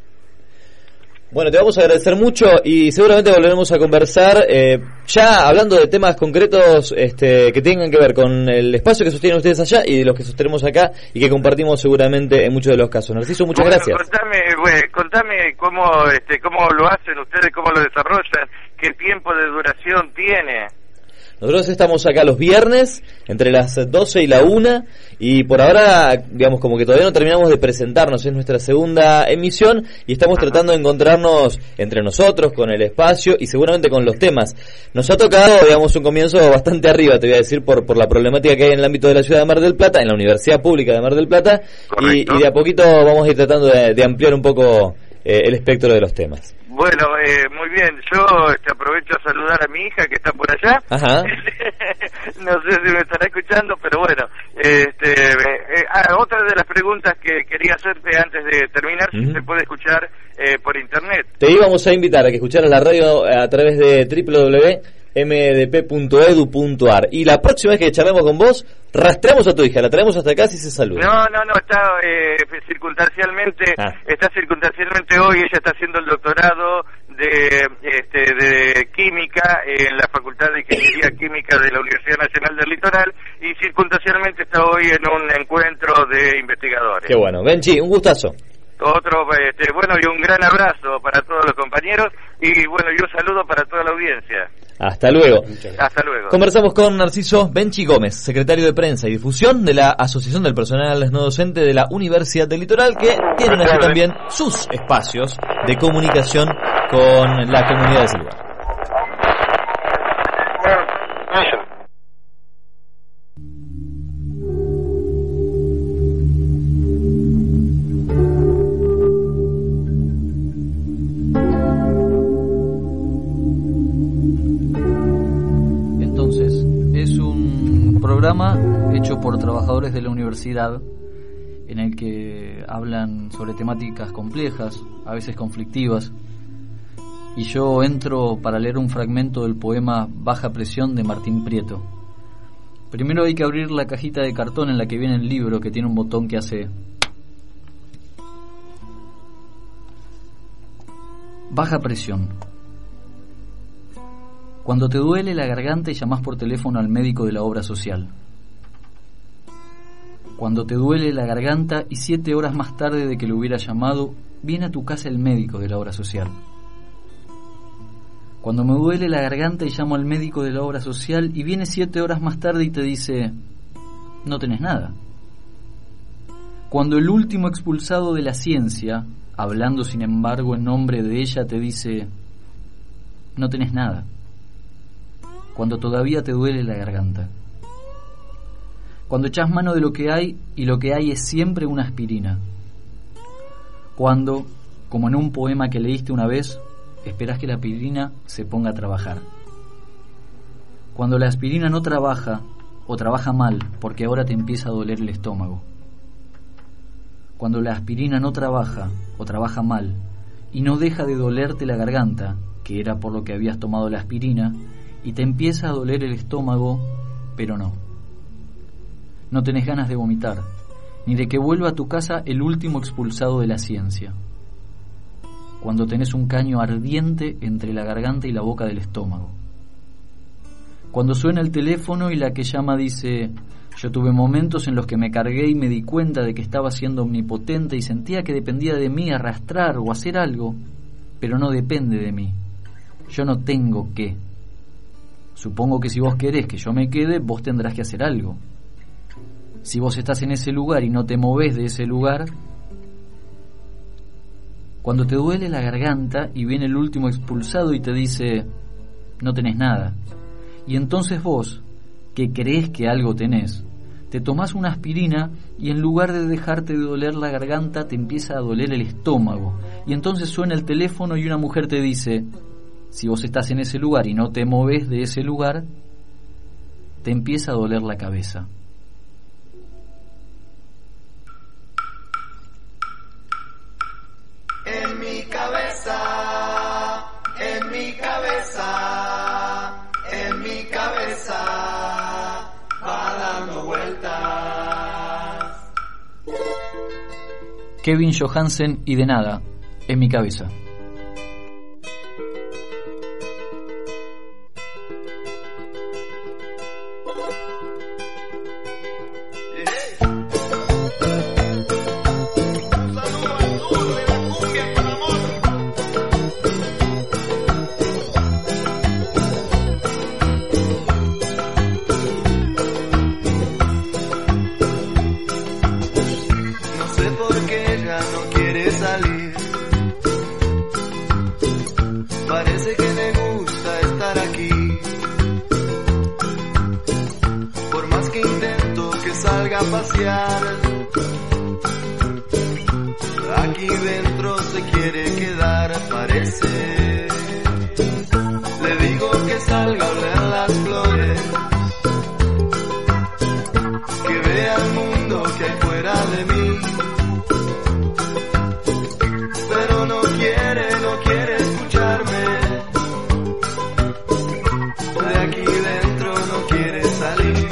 Bueno, te vamos a agradecer mucho y seguramente volveremos a conversar, eh, ya hablando de temas concretos este, que tengan que ver con el espacio que sostienen ustedes allá y de los que sostenemos acá y que compartimos seguramente en muchos de los casos. Narciso, muchas bueno, gracias. Contame, bueno, contame cómo, este, cómo lo hacen ustedes, cómo lo desarrollan, qué tiempo de duración tiene. Nosotros estamos acá los viernes, entre las doce y la una, y por ahora, digamos, como que todavía no terminamos de presentarnos, es nuestra segunda emisión, y estamos tratando de encontrarnos entre nosotros, con el espacio, y seguramente con los temas. Nos ha tocado, digamos, un comienzo bastante arriba, te voy a decir, por, por la problemática que hay en el ámbito de la ciudad de Mar del Plata, en la Universidad Pública de Mar del Plata, y, y de a poquito vamos a ir tratando de, de ampliar un poco eh, el espectro de los temas. Bueno, eh, muy bien, yo este, aprovecho a saludar a mi hija que está por allá. Ajá. No sé si me estará escuchando, pero bueno, este, eh, ah, otra de las preguntas que quería hacerte antes de terminar, uh-huh. si se puede escuchar eh, por internet. Te íbamos a invitar a que escucharas la radio a través de doble u doble u doble u punto m d p punto edu punto a r, y la próxima vez que charlemos con vos, rastreamos a tu hija, la traemos hasta acá si se saluda. No, no, no, está eh, circunstancialmente, ah. está circunstancialmente hoy, ella está haciendo el doctorado de este de química en la Facultad de Ingeniería Química de la Universidad Nacional del Litoral, y circunstancialmente está hoy en un encuentro de investigadores. Qué bueno, Benchi, un gustazo. Otro, este, bueno, y un gran abrazo para todos los compañeros, y bueno, y un saludo para toda la audiencia. Hasta luego. Hasta luego. Conversamos con Narciso Benchi Gómez, secretario de Prensa y Difusión de la Asociación del Personal No Docente de la Universidad del Litoral, que tienen allí también sus espacios de comunicación con la comunidad de ese lugar. Hecho por trabajadores de la universidad, en el que hablan sobre temáticas complejas, a veces conflictivas, y yo entro para leer un fragmento del poema Baja Presión de Martín Prieto. Primero hay que abrir la cajita de cartón en la que viene el libro, que tiene un botón que hace Baja Presión. Cuando te duele la garganta y llamás por teléfono al médico de la obra social. Cuando te duele la garganta y siete horas más tarde de que lo hubiera llamado, viene a tu casa el médico de la obra social. Cuando me duele la garganta y llamo al médico de la obra social y viene siete horas más tarde y te dice, no tenés nada. Cuando el último expulsado de la ciencia, hablando sin embargo en nombre de ella, te dice, no tenés nada. Cuando todavía te duele la garganta. Cuando echás mano de lo que hay y lo que hay es siempre una aspirina. Cuando, como en un poema que leíste una vez, esperás que la aspirina se ponga a trabajar. Cuando la aspirina no trabaja o trabaja mal porque ahora te empieza a doler el estómago. Cuando la aspirina no trabaja o trabaja mal y no deja de dolerte la garganta, que era por lo que habías tomado la aspirina, y te empieza a doler el estómago, pero no. No tenés ganas de vomitar, ni de que vuelva a tu casa el último expulsado de la ciencia. Cuando tenés un caño ardiente entre la garganta y la boca del estómago. Cuando suena el teléfono y la que llama dice: yo tuve momentos en los que me cargué y me di cuenta de que estaba siendo omnipotente y sentía que dependía de mí arrastrar o hacer algo, pero no depende de mí. Yo no tengo que. Supongo que si vos querés que yo me quede, vos tendrás que hacer algo. Si vos estás en ese lugar y no te movés de ese lugar, cuando te duele la garganta y viene el último expulsado y te dice: no tenés nada, y entonces vos, que creés que algo tenés, te tomás una aspirina y en lugar de dejarte de doler la garganta te empieza a doler el estómago, y entonces suena el teléfono y una mujer te dice: si vos estás en ese lugar y no te movés de ese lugar, te empieza a doler la cabeza. En mi cabeza, en mi cabeza, en mi cabeza, va dando vueltas. Kevin Johansen y De Nada, En mi cabeza. Parece que me gusta estar aquí. Por más que intento que salga a pasear, aquí dentro se quiere quedar, parece. Le digo que salga a oler las flores, que vea el mundo que hay fuera de mí. Pero no quiere, no quiere escucharme. De aquí dentro no quiere salir.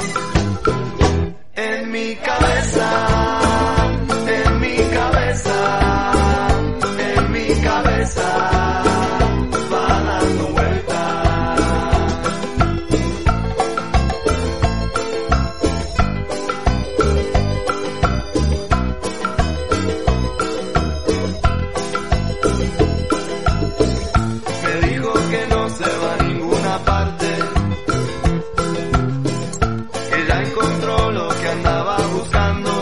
En mi cabeza, en mi cabeza, en mi cabeza va dando vueltas. Me dijo que no se va a ninguna parte, que ya encontró lo que andaba buscando.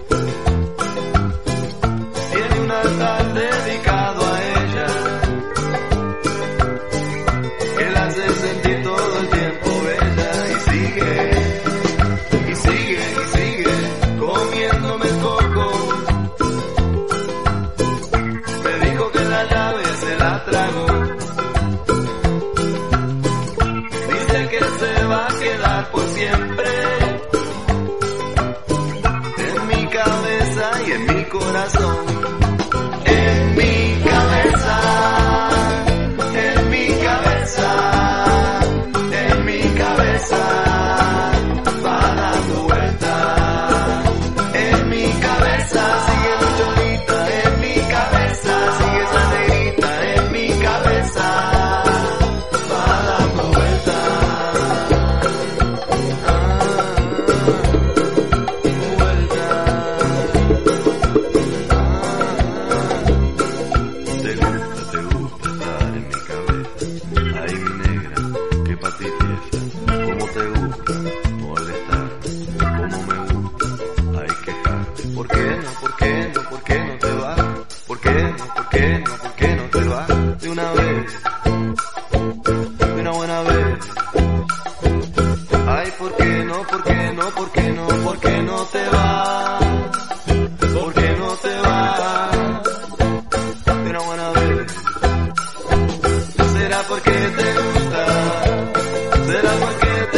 Tiene un altar dedicado a ella, que la hace sentir todo el tiempo bella. Y sigue, y sigue, y sigue comiéndome el coco. Me dijo que la llave se la tragó. Dice que se va a quedar por siempre en mi cabeza y en mi corazón. En mi cabeza, en mi cabeza, en mi cabeza va dando vueltas. En mi cabeza sigue la cholita, en mi cabeza sigue esa negrita, en mi cabeza va dando vueltas. Te gusta, te gusta estar en mi cabeza. Ay, mi negra, qué pa' ti fiesta. Cómo te gusta molestar, cómo me gusta, hay quejarte. ¿Por qué no, por qué no, por qué no te vas? ¿Por qué no, por qué no, por qué no te vas? De una vez, de una buena vez. Ay, ¿por qué no, por qué no, por qué no, por qué no te vas? ¿Por qué no te vas? De una buena vez. ¿Será porque te gusta? ¿Será porque te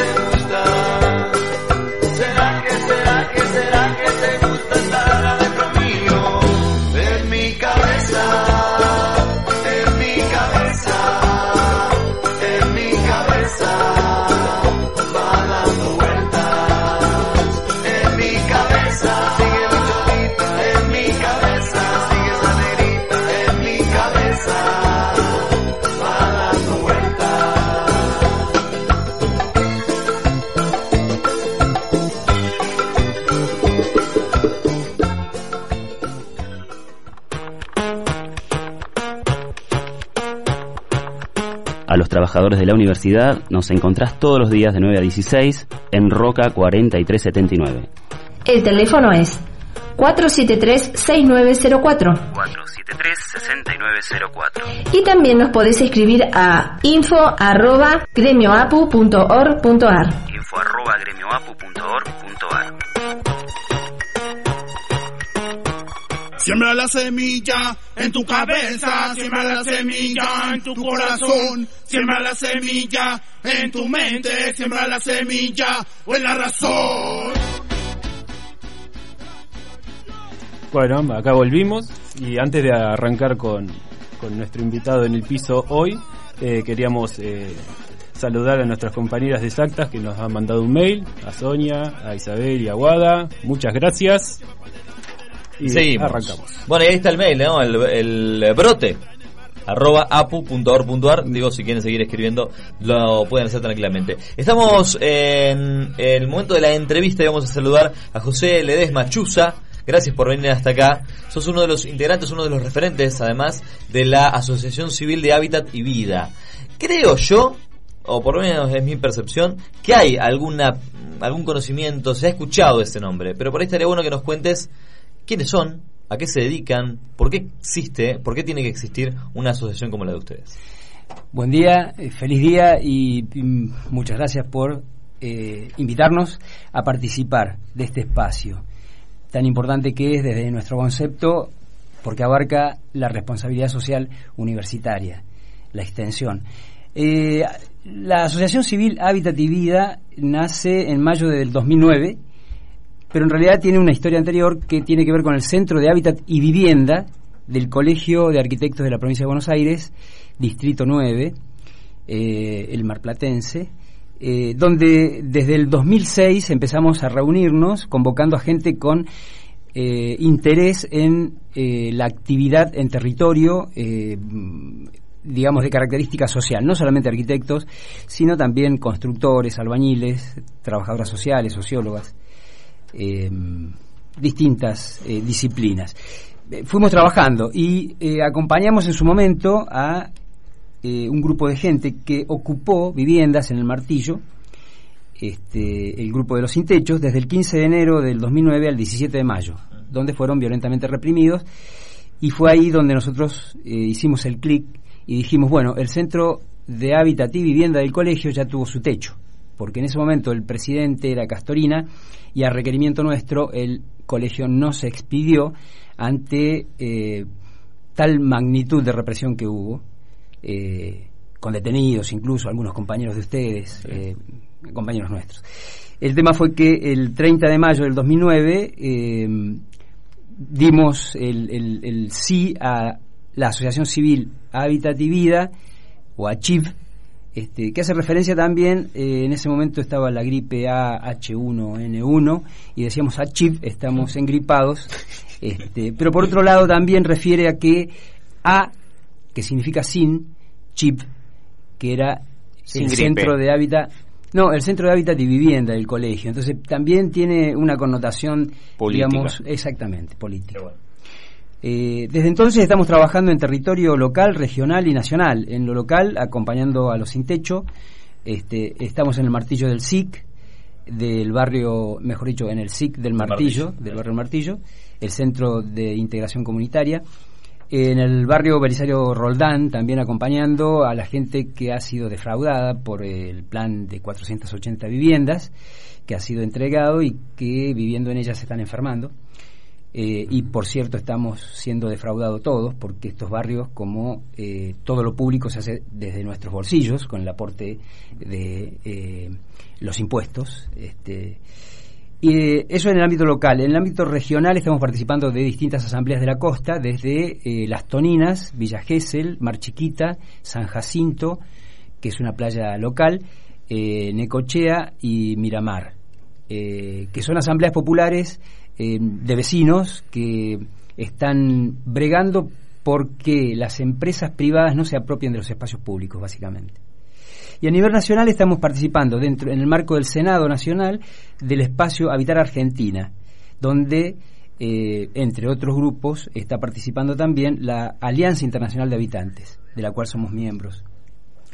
los trabajadores de la universidad nos encontrás todos los días de nueve a dieciséis en Roca cuarenta y tres setenta y nueve. El teléfono es cuatro siete tres, seis nueve cero cuatro. cuatro siete tres, seis nueve cero cuatro. Y también nos podés escribir a info arroba gremioapu punto org punto ar. info arroba gremioapu punto org punto ar. Siembra la semilla en tu cabeza, siembra la semilla en tu corazón, siembra la semilla en tu mente, siembra la semilla o en la razón. Bueno, acá volvimos y antes de arrancar con, con nuestro invitado en el piso hoy, eh, queríamos eh, saludar a nuestras compañeras de Sactas que nos han mandado un mail, a Sonia, a Isabel y a Guada. Muchas gracias. Y seguimos. Arrancamos. Bueno, ahí está el mail, ¿no? El, el brote arroba apu punto org punto ar. Digo, si quieren seguir escribiendo lo pueden hacer tranquilamente. Estamos en el momento de la entrevista y vamos a saludar a José Ledesma Chuza. Gracias por venir hasta acá. Sos uno de los integrantes, uno de los referentes, además, de la Asociación Civil de Hábitat y Vida. Creo yo, o por lo menos es mi percepción, que hay alguna algún conocimiento, se ha escuchado ese nombre, pero por ahí estaría bueno que nos cuentes quiénes son, a qué se dedican, por qué existe, por qué tiene que existir una asociación como la de ustedes. Buen día, eh, feliz día y, y muchas gracias por eh, invitarnos a participar de este espacio tan importante que es desde nuestro concepto, porque abarca la responsabilidad social universitaria, la extensión. Eh, la Asociación Civil Hábitat y Vida nace en mayo del dos mil nueve, pero en realidad tiene una historia anterior que tiene que ver con el Centro de Hábitat y Vivienda del Colegio de Arquitectos de la Provincia de Buenos Aires, Distrito nueve, eh, el marplatense, eh, donde desde el dos mil seis empezamos a reunirnos convocando a gente con eh, interés en eh, la actividad en territorio, eh, digamos de característica social, no solamente arquitectos, sino también constructores, albañiles, trabajadoras sociales, sociólogas. Eh, distintas eh, disciplinas. Eh, fuimos trabajando y eh, acompañamos en su momento a eh, un grupo de gente que ocupó viviendas en el Martillo, este, el grupo de los Sin Techos, desde el quince de enero del dos mil nueve al diecisiete de mayo, donde fueron violentamente reprimidos, y fue ahí donde nosotros eh, hicimos el clic y dijimos, bueno, el Centro de Hábitat y Vivienda del colegio ya tuvo su techo, porque en ese momento el presidente era Castorina y a requerimiento nuestro el colegio no se expidió ante eh, tal magnitud de represión que hubo, eh, con detenidos incluso, algunos compañeros de ustedes, eh, compañeros nuestros. El tema fue que el treinta de mayo del dos mil nueve eh, dimos el, el, el sí a la Asociación Civil Hábitat y Vida, o a C H I V, Este, que hace referencia también, eh, en ese momento estaba la gripe A H uno N uno y decíamos a C H I V, estamos engripados, este, pero por otro lado también refiere a que A, que significa sin, C H I V, que era sin el gripe. Centro de Hábitat, no, el Centro de Hábitat y Vivienda del colegio, entonces también tiene una connotación, política. Digamos, exactamente, política. Eh, desde entonces estamos trabajando en territorio local, regional y nacional. En lo local, acompañando a los sin techo, este, estamos en el Martillo del S I C, del barrio, mejor dicho, en el S I C del Martillo, Martillo. del barrio Martillo, el Centro de Integración Comunitaria. En el barrio Belisario Roldán, también acompañando a la gente que ha sido defraudada por el plan de cuatrocientas ochenta viviendas, que ha sido entregado y que viviendo en ellas se están enfermando. Eh, y por cierto estamos siendo defraudados todos, porque estos barrios, como eh, todo lo público, se hace desde nuestros bolsillos con el aporte de eh, los impuestos, este, y eh, eso en el ámbito local. En el ámbito regional estamos participando de distintas asambleas de la costa, desde eh, Las Toninas, Villa Gesell, Mar Chiquita, San Jacinto, que es una playa local, eh, Necochea y Miramar, eh, que son asambleas populares Eh, de vecinos que están bregando porque las empresas privadas no se apropien de los espacios públicos, básicamente. Y a nivel nacional estamos participando dentro, en el marco del Senado Nacional, del espacio Habitar Argentina, donde, eh, entre otros grupos, está participando también la Alianza Internacional de Habitantes, de la cual somos miembros.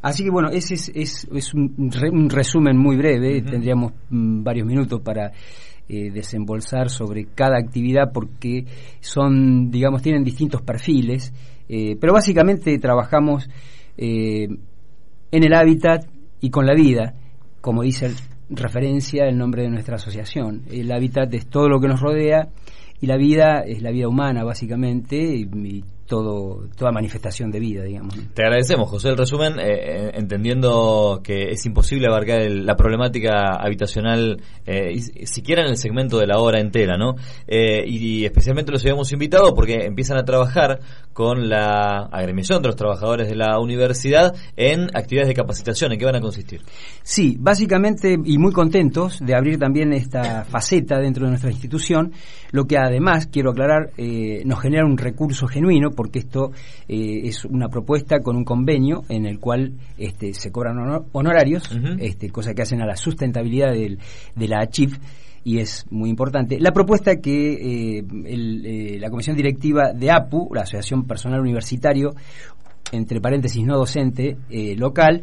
Así que bueno, ese es, es, es un, re, un resumen muy breve, uh-huh. Tendríamos mm, varios minutos para eh, desembolsar sobre cada actividad porque son, digamos, tienen distintos perfiles, eh, pero básicamente trabajamos eh, en el hábitat y con la vida, como dice el, referencia el nombre de nuestra asociación. El hábitat es todo lo que nos rodea y la vida es la vida humana básicamente y, y todo toda manifestación de vida, digamos. Te agradecemos, José, el resumen, eh, entendiendo que es imposible abarcar el, la problemática habitacional, eh, y, siquiera en el segmento de la hora entera, ¿no? Eh, y, y especialmente los habíamos invitado porque empiezan a trabajar con la agremiación de los trabajadores de la universidad en actividades de capacitación. ¿En qué van a consistir? Sí, básicamente, y muy contentos de abrir también esta faceta dentro de nuestra institución, lo que además, quiero aclarar, eh, nos genera un recurso genuino, porque esto eh, es una propuesta con un convenio en el cual este, se cobran honor, honorarios, uh-huh. este, cosa que hacen a la sustentabilidad del, de la A C H I F, y es muy importante. La propuesta que eh, el, eh, la Comisión Directiva de A P U, la Asociación Personal Universitario, entre paréntesis no docente, eh, local,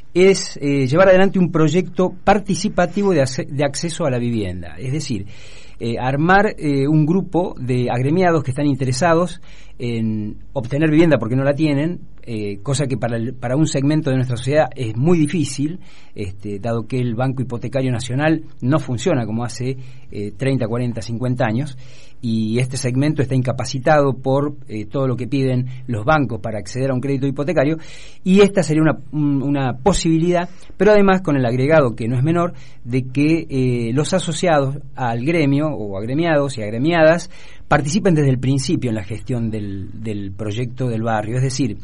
es eh, llevar adelante un proyecto participativo de, ac- de acceso a la vivienda, es decir, Eh, armar eh, un grupo de agremiados que están interesados en obtener vivienda porque no la tienen, eh, cosa que para, el, para un segmento de nuestra sociedad es muy difícil, este, dado que el Banco Hipotecario Nacional no funciona como hace eh, treinta, cuarenta, cincuenta años, y este segmento está incapacitado por eh, todo lo que piden los bancos para acceder a un crédito hipotecario, y esta sería una, un, una posibilidad, pero además con el agregado, que no es menor, de que eh, los asociados al gremio o agremiados y agremiadas participen desde el principio en la gestión del, del proyecto del barrio. Es decir,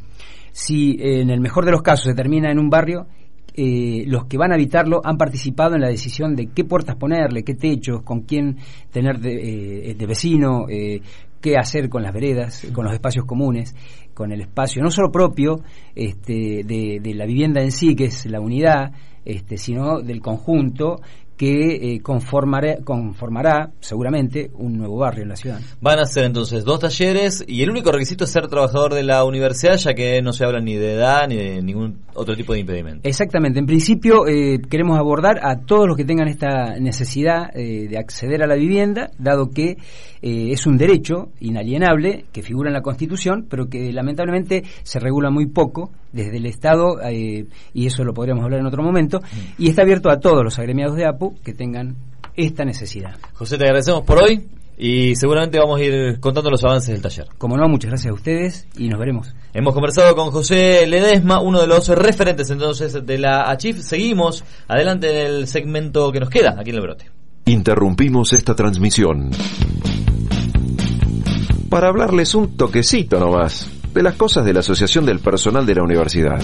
si eh, en el mejor de los casos se termina en un barrio, eh, los que van a habitarlo han participado en la decisión de qué puertas ponerle, qué techos, con quién tener de, eh, de vecino, eh, qué hacer con las veredas, con los espacios comunes, con el espacio no solo propio este, de, de la vivienda en sí, que es la unidad, este, sino del conjunto que eh, conformará, conformará seguramente un nuevo barrio en la ciudad. Van a ser entonces dos talleres y el único requisito es ser trabajador de la universidad, ya que no se habla ni de edad ni de ningún otro tipo de impedimento. Exactamente. En principio eh, queremos abordar a todos los que tengan esta necesidad eh, de acceder a la vivienda, dado que eh, es un derecho inalienable que figura en la Constitución, pero que lamentablemente se regula muy poco desde el Estado, eh, y eso lo podríamos hablar en otro momento, mm. y está abierto a todos los agremiados de A P U que tengan esta necesidad. José, te agradecemos por hoy y seguramente vamos a ir contando los avances del taller. Como no, muchas gracias a ustedes y nos veremos. Hemos conversado con José Ledesma, uno de los referentes entonces de la A C H I F. Seguimos adelante en el segmento que nos queda aquí en El Brote. Interrumpimos esta transmisión para hablarles un toquecito nomás de las cosas de la Asociación del Personal de la Universidad.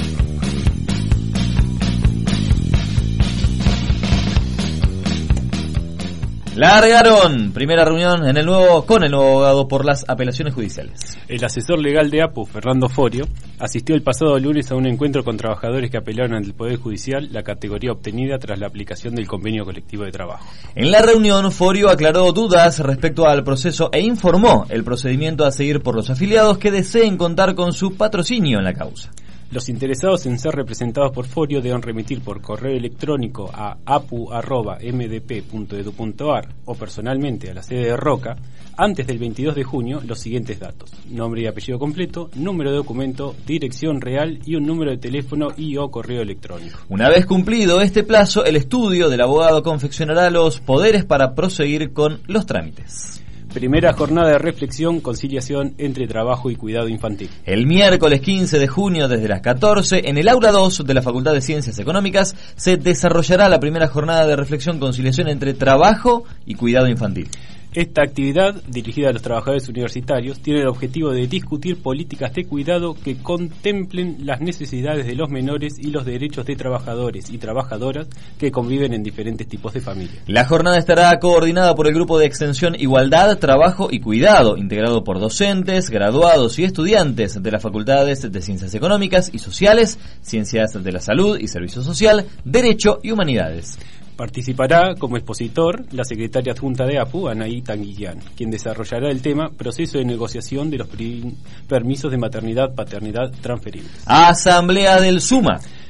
Largaron primera reunión en el nuevo con el nuevo abogado por las apelaciones judiciales. El asesor legal de A P U, Fernando Forio, asistió el pasado lunes a un encuentro con trabajadores que apelaron ante el Poder Judicial la categoría obtenida tras la aplicación del convenio colectivo de trabajo. En la reunión, Forio aclaró dudas respecto al proceso e informó el procedimiento a seguir por los afiliados que deseen contar con su patrocinio en la causa. Los interesados en ser representados por Forio deben remitir por correo electrónico a apu arroba m d p punto edu punto a r o personalmente a la sede de Roca antes del veintidós de junio los siguientes datos: nombre y apellido completo, número de documento, dirección real y un número de teléfono y o correo electrónico. Una vez cumplido este plazo, el estudio del abogado confeccionará los poderes para proseguir con los trámites. Primera jornada de reflexión, conciliación entre trabajo y cuidado infantil. El miércoles quince de junio desde las catorce, en el aula dos de la Facultad de Ciencias Económicas, se desarrollará la primera jornada de reflexión, conciliación entre trabajo y cuidado infantil. Esta actividad, dirigida a los trabajadores universitarios, tiene el objetivo de discutir políticas de cuidado que contemplen las necesidades de los menores y los derechos de trabajadores y trabajadoras que conviven en diferentes tipos de familias. La jornada estará coordinada por el Grupo de Extensión Igualdad, Trabajo y Cuidado, integrado por docentes, graduados y estudiantes de las Facultades de Ciencias Económicas y Sociales, Ciencias de la Salud y Servicio Social, Derecho y Humanidades. Participará como expositor la secretaria adjunta de A P U, Anaí Tanguillán, quien desarrollará el tema proceso de negociación de los permisos de maternidad-paternidad transferibles. Asamblea del SUMA.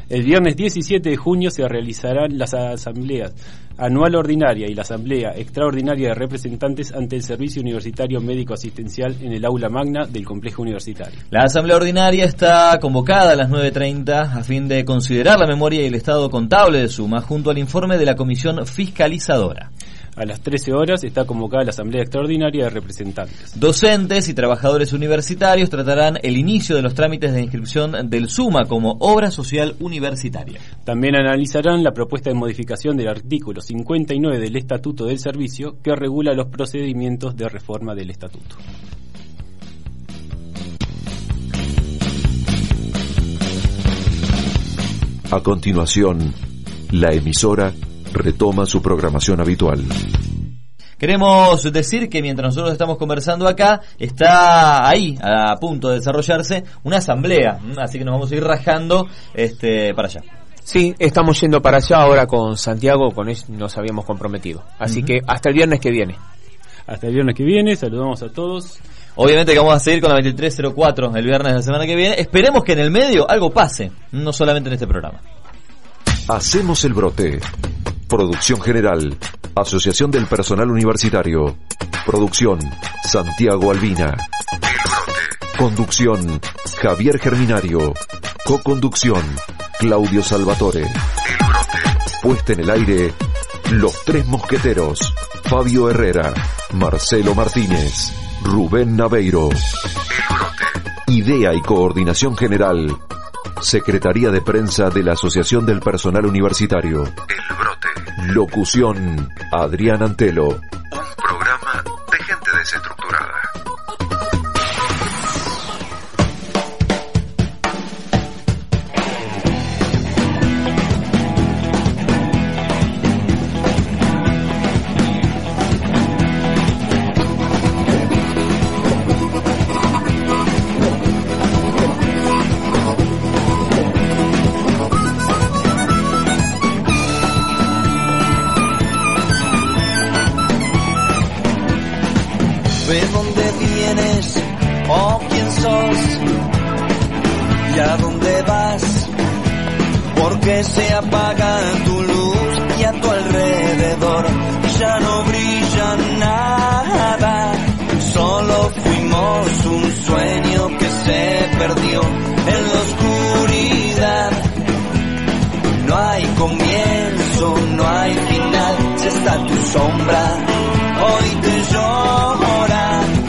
El viernes diecisiete de junio se realizarán las asambleas anual ordinaria y la asamblea extraordinaria de representantes ante el Servicio Universitario Médico Asistencial en el aula magna del complejo universitario. La asamblea ordinaria está convocada a las nueve treinta a fin de considerar la memoria y el estado contable de Suma junto al informe de la comisión fiscalizadora. A las trece horas está convocada la Asamblea Extraordinaria de Representantes. Docentes y trabajadores universitarios tratarán el inicio de los trámites de inscripción del SUMA como obra social universitaria. También analizarán la propuesta de modificación del artículo cincuenta y nueve del Estatuto del Servicio que regula los procedimientos de reforma del Estatuto. A continuación, la emisora retoma su programación habitual. Queremos decir que mientras nosotros estamos conversando acá, está ahí, a punto de desarrollarse, una asamblea, así que nos vamos a ir rajando este, para allá. Sí, estamos yendo para allá ahora con Santiago, con él nos habíamos comprometido. Así uh-huh. que hasta el viernes que viene. Hasta el viernes que viene, saludamos a todos. Obviamente que vamos a seguir con la veintitrés cero cuatro el viernes de la semana que viene. Esperemos que en el medio algo pase, no solamente en este programa. Hacemos el brote. Producción general, Asociación del Personal Universitario. Producción, Santiago Albina. Conducción, Javier Germinario. Co-conducción, Claudio Salvatore. Puesta en el aire, Los Tres Mosqueteros. Fabio Herrera, Marcelo Martínez, Rubén Naveiro. Idea y coordinación general, Secretaría de Prensa de la Asociación del Personal Universitario. El Brote. Locución, Adrián Antelo. Un programa de gente desestructurada. ¿De dónde vienes o quién sos? ¿Y a dónde vas? ¿Por qué se apaga tu luz y a tu alrededor ya no brilla nada? Solo fuimos un sueño que se perdió en la oscuridad. No hay comienzo, no hay final, si está tu sombra, hoy te llora.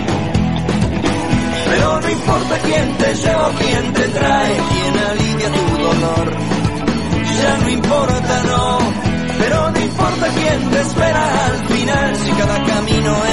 Pero no importa quién te lleva o quién te trae, quién alivia tu dolor. Ya no importa, no, pero no importa quién te espera al final, si cada camino